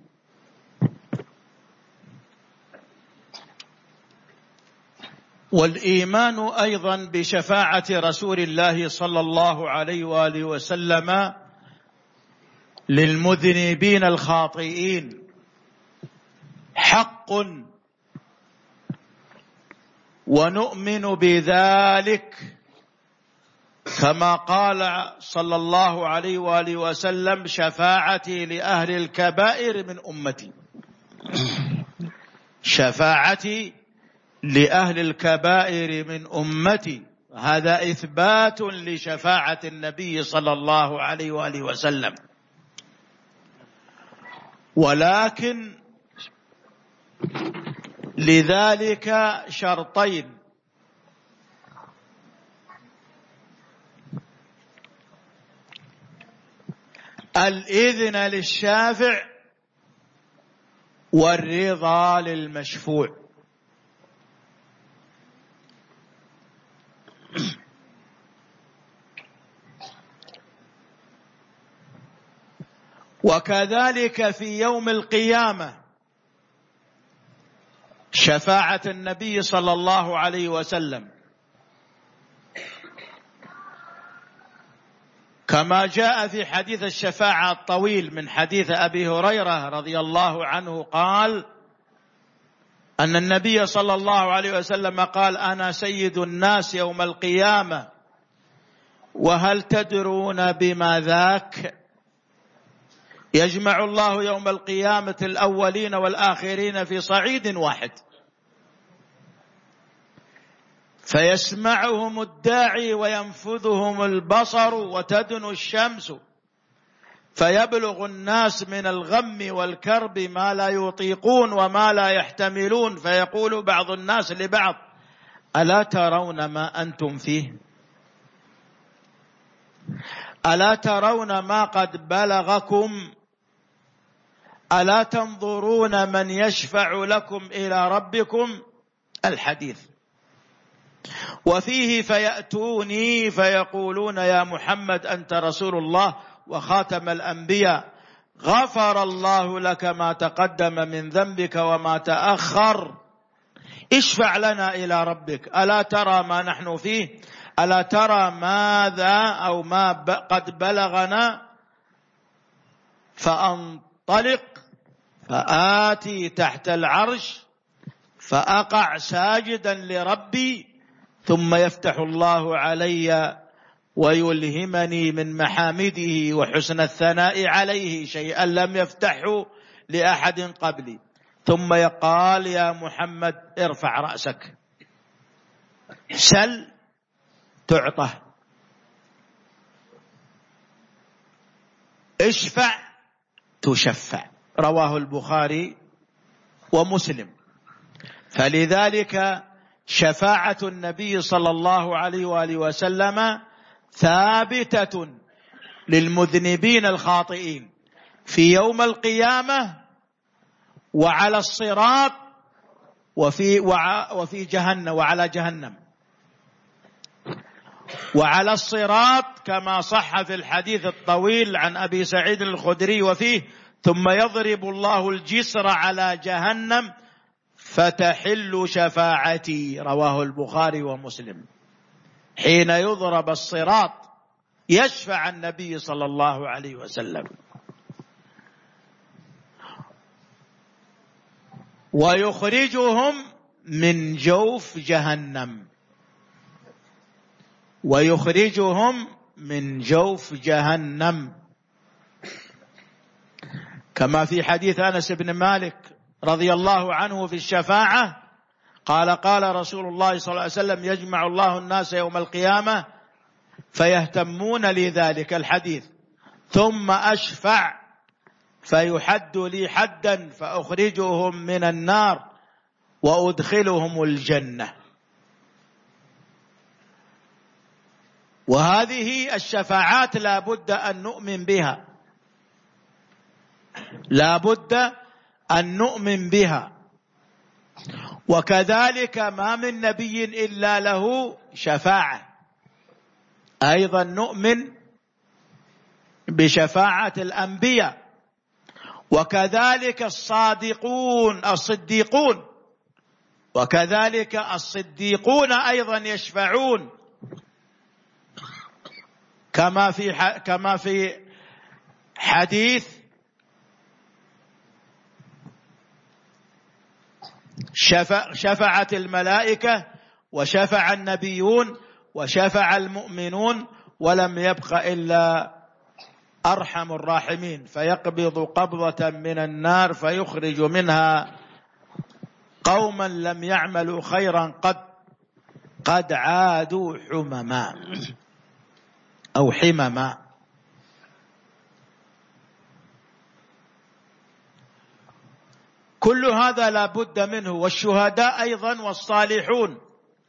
[SPEAKER 1] والإيمان أيضا بشفاعة رسول الله صلى الله عليه وآله وسلم للمذنبين الخاطئين حق، ونؤمن بذلك كما قال صلى الله عليه وآله وسلم: شفاعتي لأهل الكبائر من أمتي. شفاعتي لأهل الكبائر من أمتي، هذا إثبات لشفاعة النبي صلى الله عليه وآله وسلم. ولكن لذلك شرطين: الإذن للشافع والرضا للمشفوع. وكذلك في يوم القيامة شفاعة النبي صلى الله عليه وسلم، كما جاء في حديث الشفاعة الطويل من حديث أبي هريرة رضي الله عنه قال أن النبي صلى الله عليه وسلم قال: أنا سيد الناس يوم القيامة، وهل تدرون بما ذاك؟ يجمع الله يوم القيامة الأولين والآخرين في صعيد واحد، فيسمعهم الداعي وينفذهم البصر وتدنو الشمس، فيبلغ الناس من الغم والكرب ما لا يطيقون وما لا يحتملون، فيقول بعض الناس لبعض: ألا ترون ما أنتم فيه؟ ألا ترون ما قد بلغكم؟ ألا تنظرون من يشفع لكم إلى ربكم؟ الحديث. وفيه: فيأتوني فيقولون: يا محمد أنت رسول الله وخاتم الأنبياء، غفر الله لك ما تقدم من ذنبك وما تأخر، اشفع لنا إلى ربك، ألا ترى ما نحن فيه؟ ألا ترى ماذا أو ما قد بلغنا؟ فأنطلق فآتي تحت العرش فأقع ساجدا لربي، ثم يفتح الله علي ويلهمني من محامده وحسن الثناء عليه شيئا لم يفتحه لأحد قبلي، ثم يقال: يا محمد ارفع رأسك، سل تعطى، اشفع تشفع. رواه البخاري ومسلم. فلذلك شفاعة النبي صلى الله عليه وآله وسلم ثابتة للمذنبين الخاطئين في يوم القيامة وعلى الصراط وفي وفي جهنم وعلى جهنم. وعلى الصراط كما صح في الحديث الطويل عن أبي سعيد الخدري وفيه: ثم يضرب الله الجسر على جهنم فتحل شفاعتي. رواه البخاري ومسلم. حين يضرب الصراط يشفع النبي صلى الله عليه وسلم، ويخرجهم من جوف جهنم ويخرجهم من جوف جهنم كما في حديث أنس بن مالك رضي الله عنه في الشفاعة قال: قال رسول الله صلى الله عليه وسلم: يجمع الله الناس يوم القيامة فيهتمون لذلك الحديث، ثم أشفع فيحد لي حدا فأخرجهم من النار وأدخلهم الجنة. وهذه الشفاعات لا بد أن نؤمن بها، لا بد أن نؤمن بها. وكذلك ما من نبي إلا له شفاعة، أيضا نؤمن بشفاعة الأنبياء. وكذلك الصادقون الصديقون وكذلك الصديقون أيضا يشفعون، كما في كما في حديث شفع شفعت الملائكة وشفع النبيون وشفع المؤمنون، ولم يبق إلا أرحم الراحمين، فيقبض قبضة من النار فيخرج منها قوما لم يعملوا خيرا قد قد عادوا حمما أو حمما. كل هذا لا بد منه. والشهداء أيضا والصالحون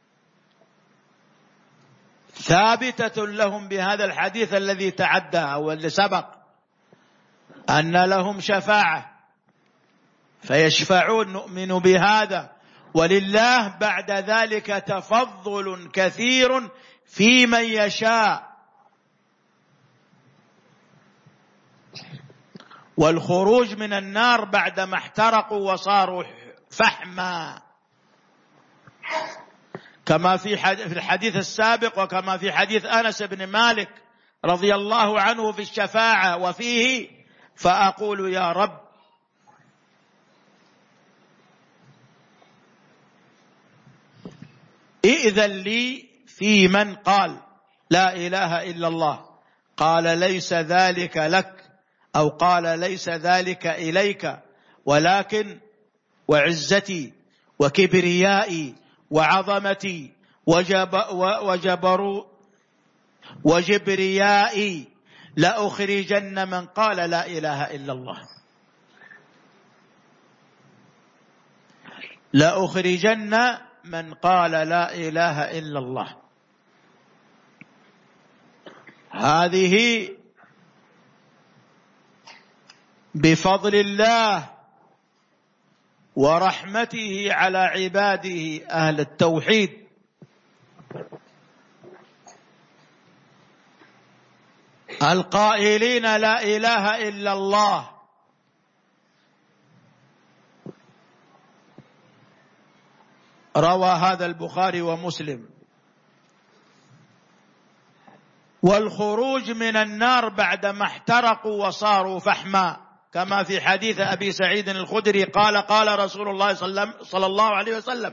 [SPEAKER 1] ثابتة لهم بهذا الحديث الذي تعدى أو اللي سبق، أن لهم شفاعة فيشفعون، نؤمن بهذا. ولله بعد ذلك تفضل كثير في من يشاء. والخروج من النار بعدما احترقوا وصاروا فحما، كما في الحديث السابق وكما في حديث أنس بن مالك رضي الله عنه في الشفاعة وفيه: فأقول يا رب ائذن لي في من قال لا إله إلا الله، قال ليس ذلك لك، أو قال ليس ذلك إليك، ولكن وعزتي وكبريائي وعظمتي وجب وجبروا وجبريائي لأخرجن من قال لا إله إلا الله، لأخرجن من قال لا إله إلا الله. هذه بفضل الله ورحمته على عباده أهل التوحيد. القائلين لا إله إلا الله. روى هذا البخاري ومسلم. والخروج من النار بعدما احترقوا وصاروا فحما، كما في حديث أبي سعيد الخدري قال قال رسول الله صلى الله عليه وسلم: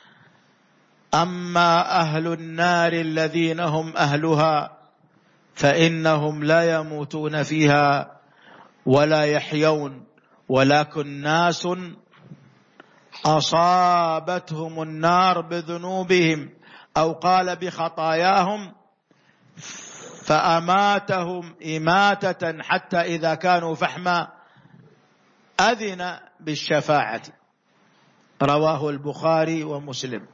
[SPEAKER 1] أما أهل النار الذين هم أهلها فإنهم لا يموتون فيها ولا يحيون، ولكن ناس أصابتهم النار بذنوبهم أو قال بخطاياهم فأماتهم إماتة حتى إذا كانوا فحما أذن بالشفاعة. رواه البخاري ومسلم.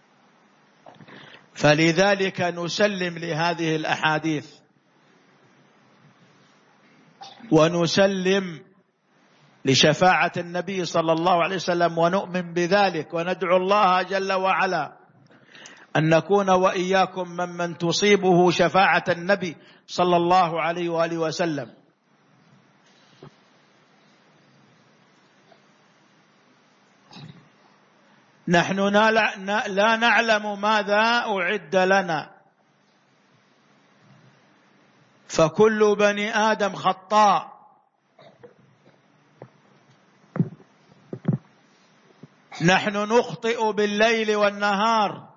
[SPEAKER 1] فلذلك نسلم لهذه الأحاديث ونسلم لشفاعة النبي صلى الله عليه وسلم ونؤمن بذلك، وندعو الله جل وعلا أن نكون وإياكم ممن تصيبه شفاعة النبي صلى الله عليه وآله وسلم. نحن لا نعلم ماذا أعد لنا، فكل بني آدم خطاء. نحن نخطئ بالليل والنهار،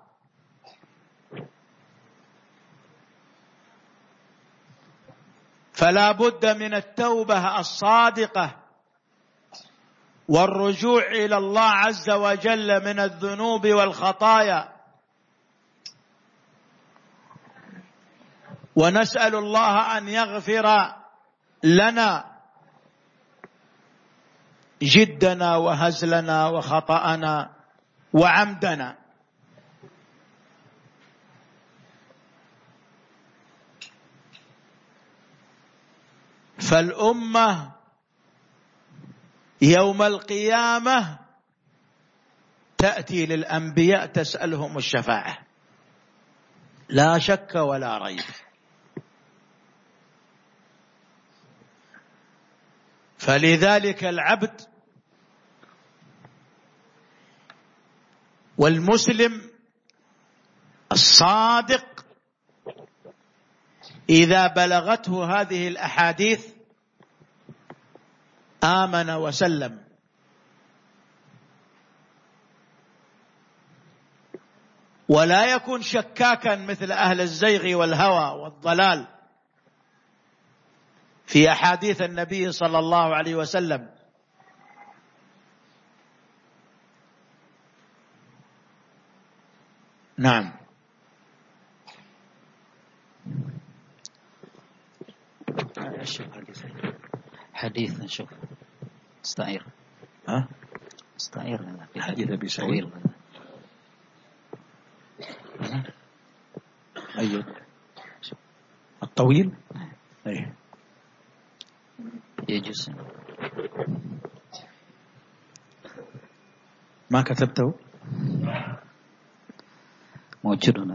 [SPEAKER 1] فلا بد من التوبة الصادقة والرجوع إلى الله عز وجل من الذنوب والخطايا، ونسأل الله أن يغفر لنا جدنا وهزلنا وخطأنا وعمدنا. فالأمة يوم القيامة تأتي للأنبياء تسألهم الشفاعة، لا شك ولا ريب. فلذلك العبد والمسلم الصادق إذا بلغته هذه الأحاديث آمن وسلم. ولا يكون شكاكا مثل أهل الزيغ والهوى والضلال في أحاديث النبي صلى الله عليه وسلم. نعم.
[SPEAKER 5] حديث نشوف استعير
[SPEAKER 1] ها
[SPEAKER 5] استعير
[SPEAKER 1] حديث أبي سعيد. أيوه الطويل. أيه
[SPEAKER 5] يجوز.
[SPEAKER 1] ما كتبته؟
[SPEAKER 5] موجود هنا.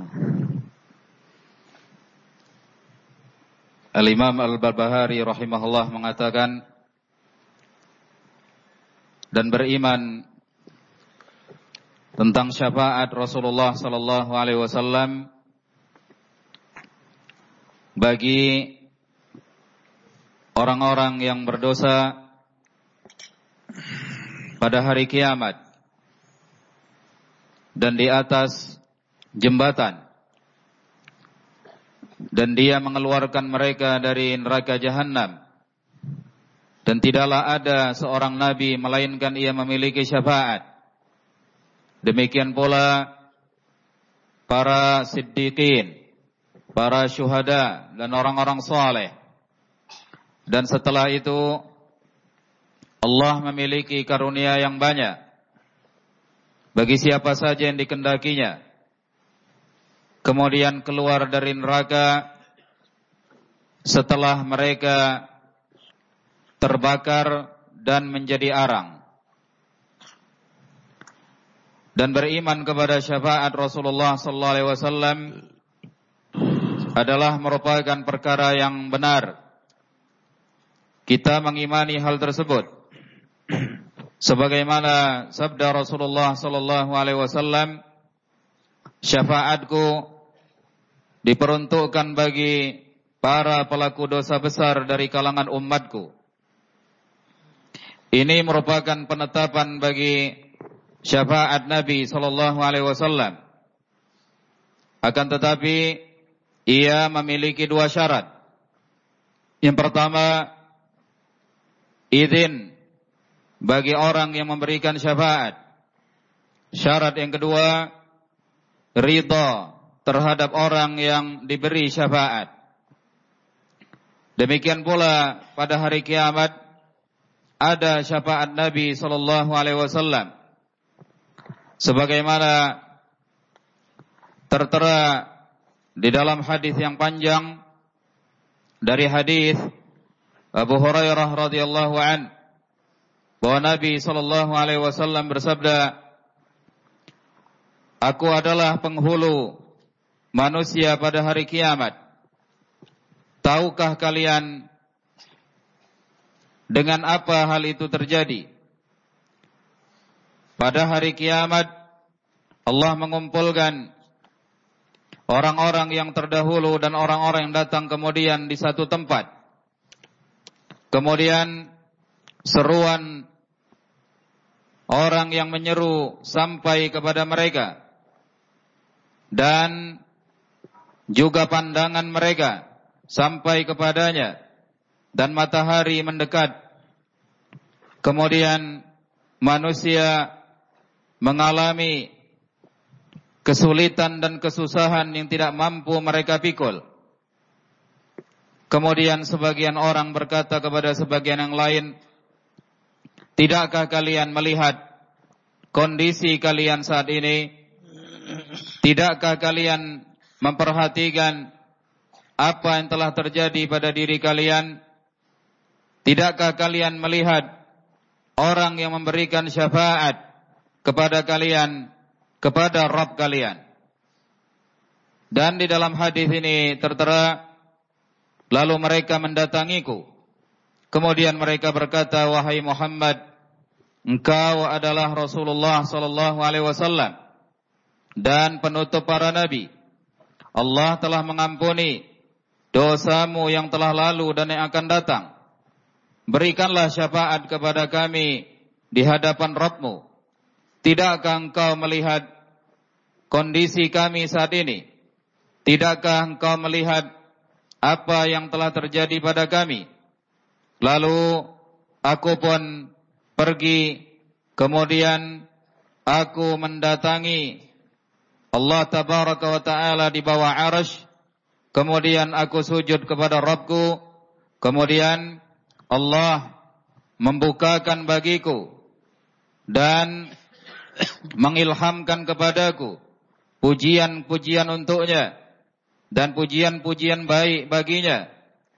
[SPEAKER 3] Al-Imam Al-Barbahari rahimahullah mengatakan, dan beriman tentang syafaat Rasulullah sallallahu alaihi wasallam bagi orang-orang yang berdosa pada hari kiamat dan di atas jembatan, dan dia mengeluarkan mereka dari neraka jahanam, dan tidaklah ada seorang nabi melainkan ia memiliki syafaat. Demikian pula para siddiqin, para syuhada dan orang-orang saleh. Dan setelah itu Allah memiliki karunia yang banyak bagi siapa saja yang dikehendakinya. Kemudian keluar dari neraka setelah mereka terbakar dan menjadi arang. Dan beriman kepada syafaat Rasulullah sallallahu alaihi wasallam adalah merupakan perkara yang benar. Kita mengimani hal tersebut. Sebagaimana sabda Rasulullah sallallahu alaihi wasallam, syafaatku diperuntukkan bagi para pelaku dosa besar dari kalangan umatku. Ini merupakan penetapan bagi syafaat Nabi sallallahu alaihi wasallam. Akan tetapi ia memiliki dua syarat. Yang pertama, izin bagi orang yang memberikan syafaat. Syarat yang kedua, ridha terhadap orang yang diberi syafaat. Demikian pula pada hari kiamat ada syafaat Nabi sallallahu alaihi wasallam sebagaimana tertera di dalam hadis yang panjang dari hadis Abu Hurairah radhiyallahu an, bahwa Nabi sallallahu alaihi wasallam bersabda, "Aku adalah penghulu manusia pada hari kiamat. Tahukah kalian dengan apa hal itu terjadi? Pada hari kiamat Allah mengumpulkan orang-orang yang terdahulu dan orang-orang yang datang kemudian di satu tempat. Kemudian seruan orang yang menyeru sampai kepada mereka, dan juga pandangan mereka sampai kepadanya, dan matahari mendekat. Kemudian manusia mengalami kesulitan dan kesusahan yang tidak mampu mereka pikul. Kemudian sebagian orang berkata kepada sebagian yang lain, tidakkah kalian melihat kondisi kalian saat ini? Tidakkah kalian memperhatikan apa yang telah terjadi pada diri kalian? Tidakkah kalian melihat orang yang memberikan syafaat kepada kalian, kepada Rabb kalian? Dan di dalam hadis ini tertera, lalu mereka mendatangiku. Kemudian mereka berkata, wahai Muhammad, engkau adalah Rasulullah sallallahu alaihi wasallam dan penutup para nabi. Allah telah mengampuni dosamu yang telah lalu dan yang akan datang. Berikanlah syafaat kepada kami di hadapan Rabb-Mu. Tidakkah engkau melihat kondisi kami saat ini? Tidakkah engkau melihat apa yang telah terjadi pada kami? Lalu aku pun pergi, kemudian aku mendatangi Allah tabaraka wa ta'ala di bawah arasy, kemudian aku sujud kepada Rabbku, kemudian Allah membukakan bagiku dan mengilhamkan kepadaku pujian-pujian untuknya dan pujian-pujian baik baginya,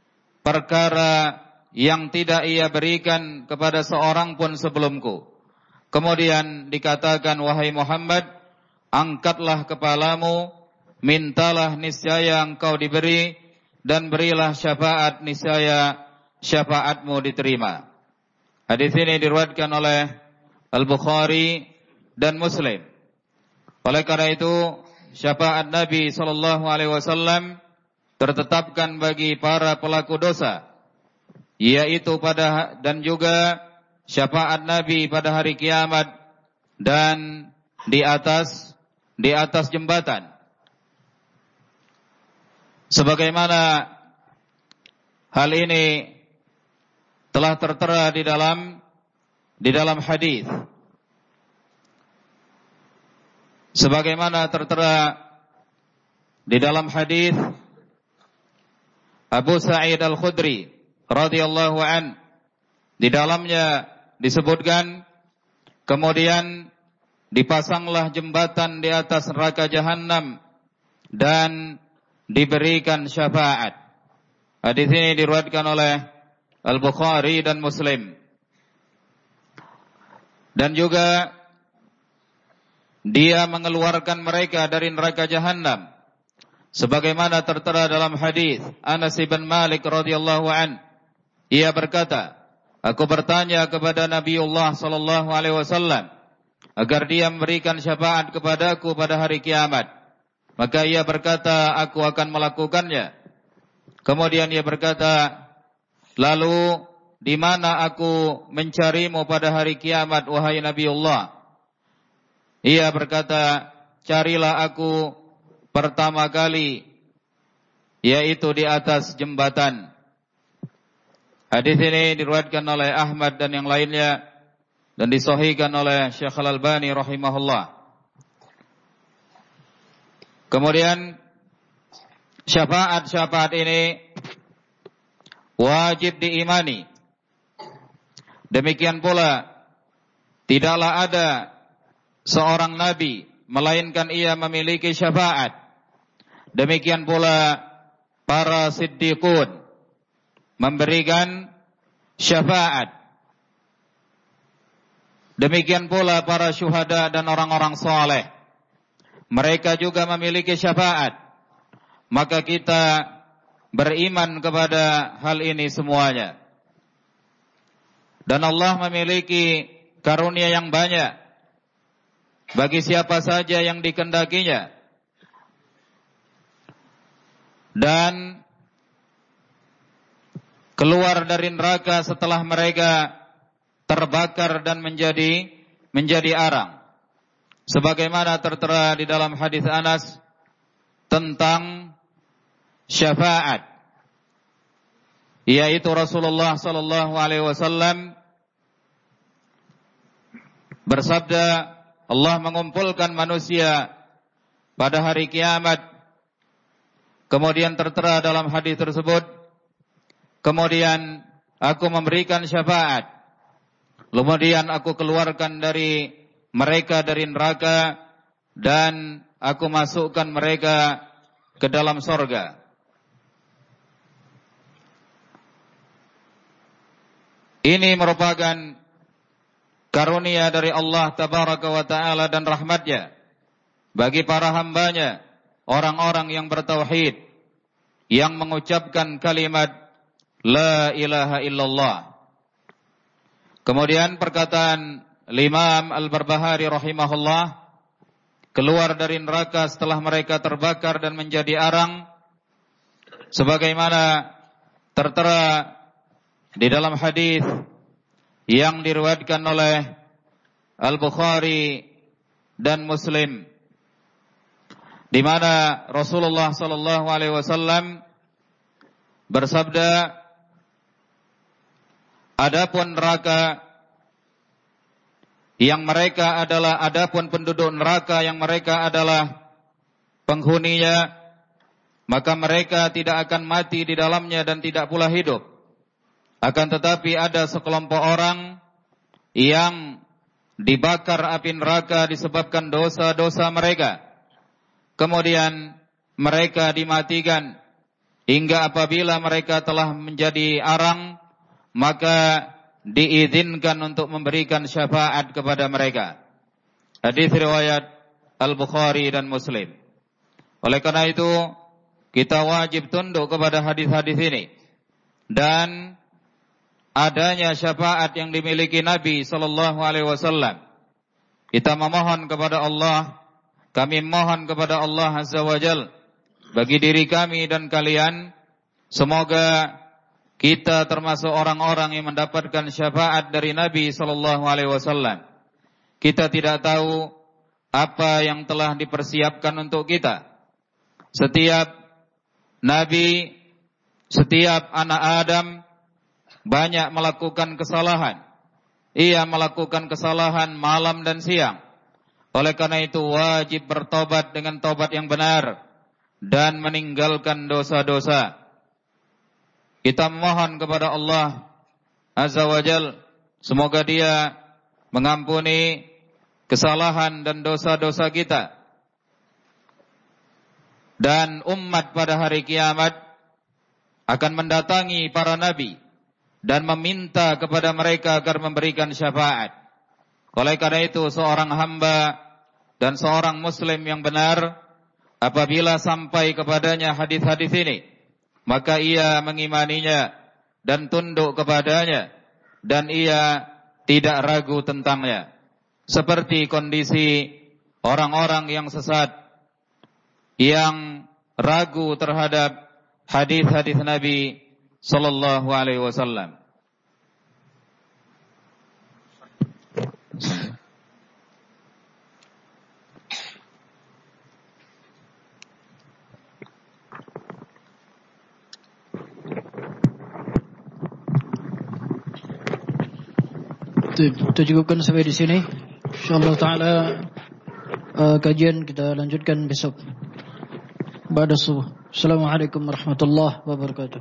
[SPEAKER 3] perkara yang tidak ia berikan kepada seorang pun sebelumku. Kemudian dikatakan, wahai Muhammad, angkatlah kepalamu, mintalah niscaya engkau diberi, dan berilah syafaat niscaya syafaatmu diterima. Hadis ini diriwayatkan oleh Al-Bukhari dan Muslim. Oleh karena itu, syafaat Nabi sallallahu alaihi wasallam tertetapkan bagi para pelaku dosa, yaitu pada dan juga syafaat Nabi pada hari kiamat dan di atas di atas jembatan. Sebagaimana hal ini telah tertera di dalam di dalam hadis. Sebagaimana tertera di dalam hadis Abu Sa'id Al-Khudri radhiyallahu an, di dalamnya disebutkan kemudian dipasanglah jembatan di atas neraka jahanam dan diberikan syafaat. Hadis ini diriwayatkan oleh Al-Bukhari dan Muslim. Dan juga dia mengeluarkan mereka dari neraka jahanam sebagaimana tertera dalam hadis Anas bin Malik radhiyallahu an. Ia berkata, aku bertanya kepada Nabiullah sallallahu alaihi wasallam agar dia memberikan syafaat kepadaku pada hari kiamat. Maka ia berkata, aku akan melakukannya. Kemudian ia berkata, lalu di mana aku mencarimu pada hari kiamat, wahai Nabiullah? Ia berkata, carilah aku pertama kali, yaitu di atas jembatan. Hadis ini diriwayatkan oleh Ahmad dan yang lainnya dan disahihkan oleh Syekh Al-Albani rahimahullah. Kemudian syafaat-syafaat ini wajib diimani. Demikian pula tidaklah ada seorang nabi melainkan ia memiliki syafaat. Demikian pula para siddiqun memberikan syafaat. Demikian pula para syuhada dan orang-orang saleh, mereka juga memiliki syafaat. Maka kita beriman kepada hal ini semuanya. Dan Allah memiliki karunia yang banyak bagi siapa saja yang dikehendakinya. Dan keluar dari neraka setelah mereka terbakar dan menjadi menjadi arang. Sebagaimana tertera di dalam hadis Anas tentang syafaat, yaitu Rasulullah sallallahu alaihi wasallam bersabda, Allah mengumpulkan manusia pada hari kiamat. Kemudian tertera dalam hadis tersebut, kemudian aku memberikan syafaat, kemudian aku keluarkan dari mereka dari neraka dan aku masukkan mereka ke dalam sorga. Ini merupakan karunia dari Allah tabaraka wa ta'ala dan rahmatnya bagi para hambanya, orang-orang yang bertauhid, yang mengucapkan kalimat La ilaha illallah. Kemudian perkataan Imam Al-Barbahari rahimahullah, keluar dari neraka setelah mereka terbakar dan menjadi arang, sebagaimana tertera di dalam hadis yang diriwayatkan oleh Al-Bukhari dan Muslim, di mana Rasulullah sallallahu alaihi wasallam bersabda, adapun neraka yang mereka adalah adapun penduduk neraka yang mereka adalah penghuninya, maka mereka tidak akan mati di dalamnya dan tidak pula hidup. Akan tetapi ada sekelompok orang yang dibakar api neraka disebabkan dosa-dosa mereka. Kemudian mereka dimatikan hingga apabila mereka telah menjadi arang, maka diizinkan untuk memberikan syafaat kepada mereka. Hadis riwayat Al-Bukhari dan Muslim. Oleh karena itu, kita wajib tunduk kepada hadis-hadis ini. Dan adanya syafaat yang dimiliki Nabi sallallahu alaihi wasallam, kita memohon kepada Allah, kami mohon kepada Allah Azza wa Jalla bagi diri kami dan kalian, semoga kita termasuk orang-orang yang mendapatkan syafaat dari Nabi sallallahu alaihi wasallam. Kita tidak tahu apa yang telah dipersiapkan untuk kita. Setiap nabi, setiap anak Adam banyak melakukan kesalahan. Ia melakukan kesalahan malam dan siang. Oleh karena itu wajib bertobat dengan tobat yang benar. dan meninggalkan dosa-dosa. Kita mohon kepada Allah Azza wa Jal, semoga Dia mengampuni kesalahan dan dosa-dosa kita. Dan umat pada hari kiamat akan mendatangi para nabi dan meminta kepada mereka agar memberikan syafaat. Oleh karena itu, seorang hamba dan seorang muslim yang benar, apabila sampai kepadanya hadis-hadis ini, maka ia mengimaninya dan tunduk kepadanya, dan ia tidak ragu tentangnya. Seperti kondisi orang-orang yang sesat, yang ragu terhadap hadis-hadis Nabi sallallahu alaihi wasallam.
[SPEAKER 2] Kita cukupkan sampai di sini. Insyaallah taala uh, kajian kita lanjutkan besok pada subuh. Assalamualaikum warahmatullahi wabarakatuh.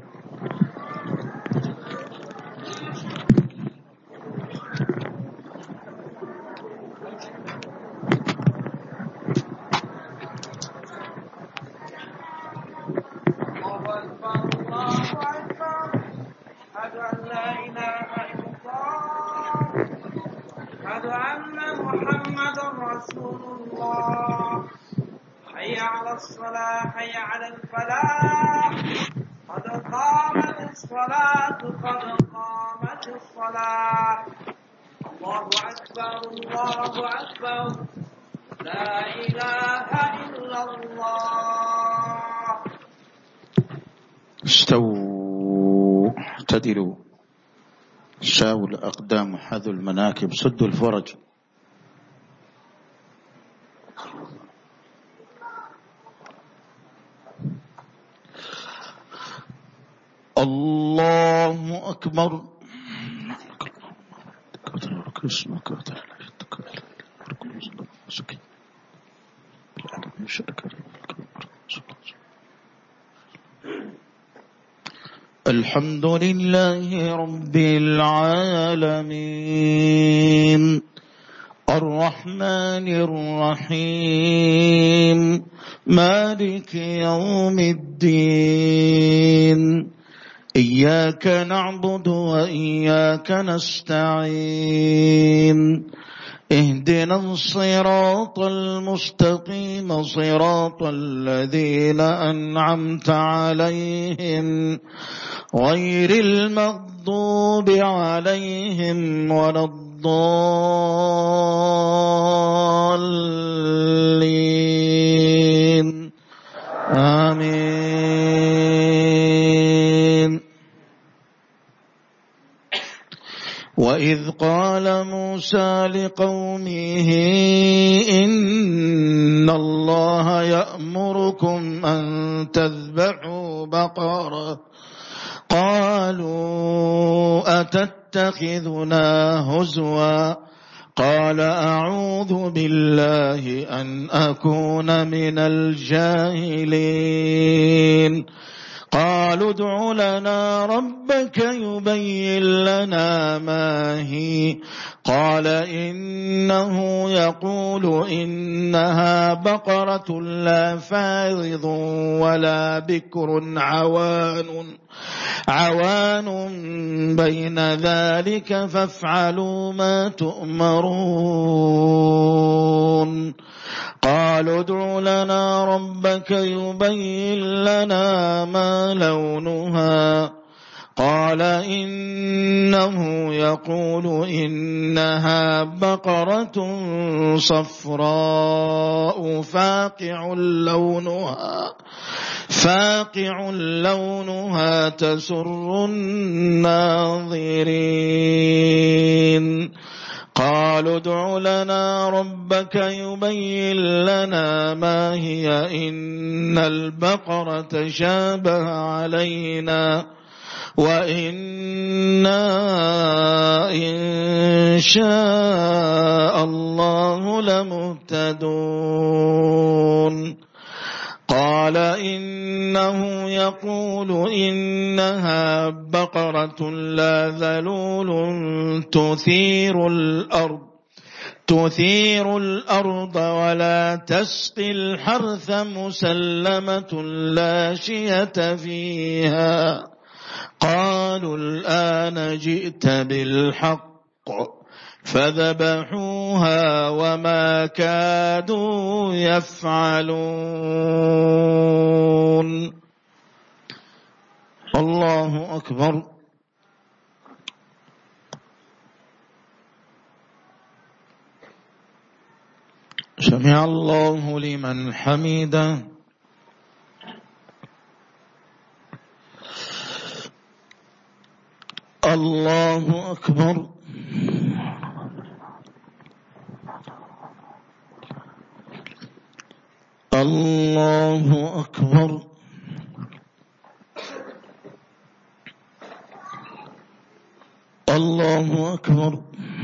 [SPEAKER 1] استووا اعتدلوا ساووا الأقدام حذوا المناكب سدوا الفرج. الله أكبر. الحمد لله رب العالمين الرحمن الرحيم مالك يوم الدين إياك نعبد وإياك نستعين اهدنا الصراط المستقيم صراط الذين أنعمت عليهم غير المغضوب عليهم ولا الضالين آمين. وإذ قال موسى لقومه إن الله يأمركم أن تذبحوا بقرة قالوا أتتخذنا هزوا قال أعوذ بالله أن أكون من الجاهلين قالوا ادع لنا ربك يبين لنا ما هي قال إنه يقول إنها بقرة لا فارض ولا بكر عوان عوان بين ذلك فافعلوا ما تؤمرون قالوا ادع لنا ربك يبين لنا ما لونها قال إنه يقول إنها بقرة صفراء فاقع لونها فاقع لونها تسر الناظرين قالوا ادع لنا ربك يبين لنا ما هي إن البقرة شابه علينا وإنا إن شاء الله لمهتدون قال إن بقرة لا ذلول تثير الأرض تثير الأرض ولا تسقي الحرث مسلمة لا شية فيها قالوا الآن جئت بالحق فذبحوها وما كادوا يفعلون. الله أكبر. سمع الله لمن حمده. الله أكبر. الله أكبر. الله أكبر.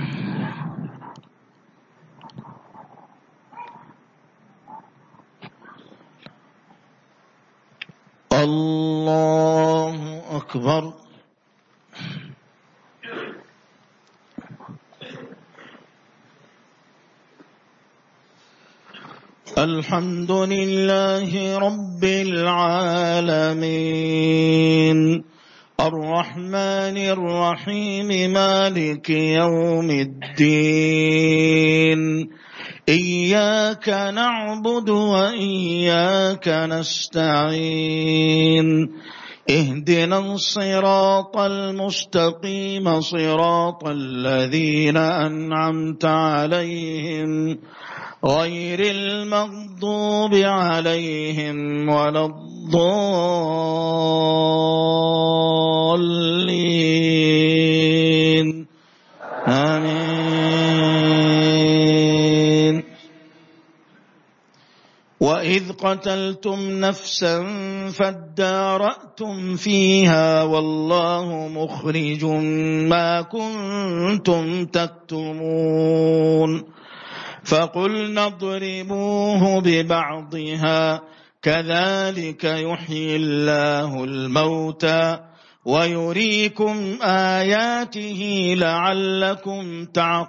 [SPEAKER 1] الله أكبر. الحمد لله رب العالمين الرحمن الرحيم مالك يوم الدين إياك نعبد وإياك نستعين اهدنا الصراط المستقيم صراط الذين أنعمت عليهم غير المغضوب عليهم ولا الضالين آمين. وإذ قتلتم نفسا فادارأتم فيها والله مخرج ما كنتم تكتمون فقلنا اضربوه ببعضها كذلك يحيي الله الموتى ويريكم آياته لعلكم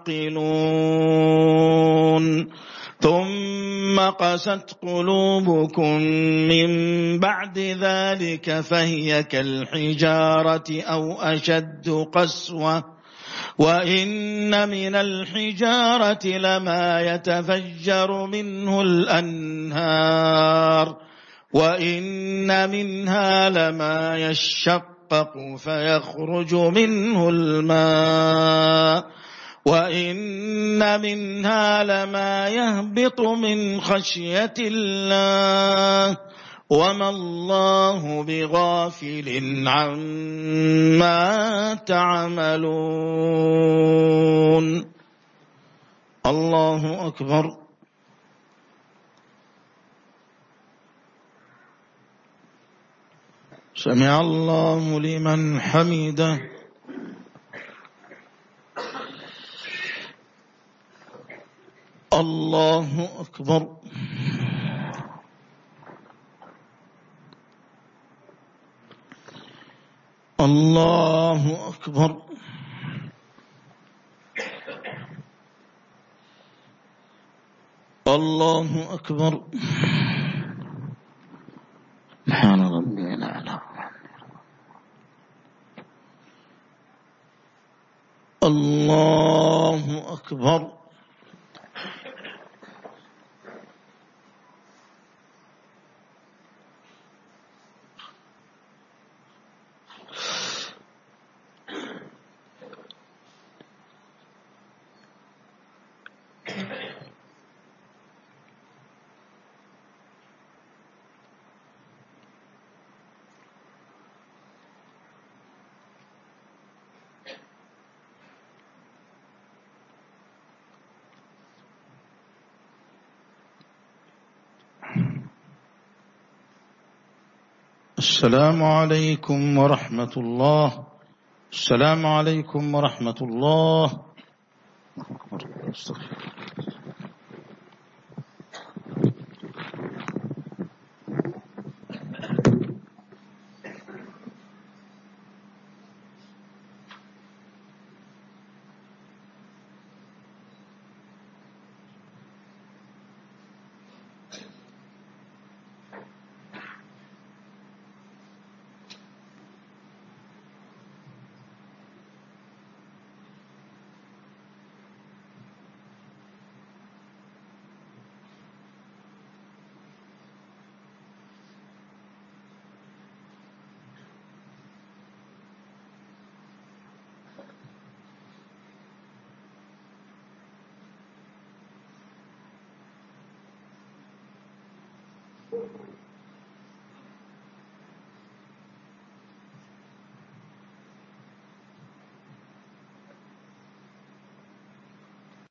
[SPEAKER 1] تعقلون ثم قست قلوبكم من بعد ذلك فهي كالحجارة أو أشد قسوة وإن من الحجارة لما يتفجر منه الأنهار وإن منها لما يشقق فيخرج منه الماء وإن منها لما يهبط من خشية الله وما الله بغافل عما تعملون. الله أكبر. سمع الله لمن حمده. الله أكبر. الله أكبر. الله أكبر.
[SPEAKER 5] سبحان ربي الأعلى.
[SPEAKER 1] الله أكبر. السلام عليكم ورحمة الله. السلام عليكم ورحمة الله.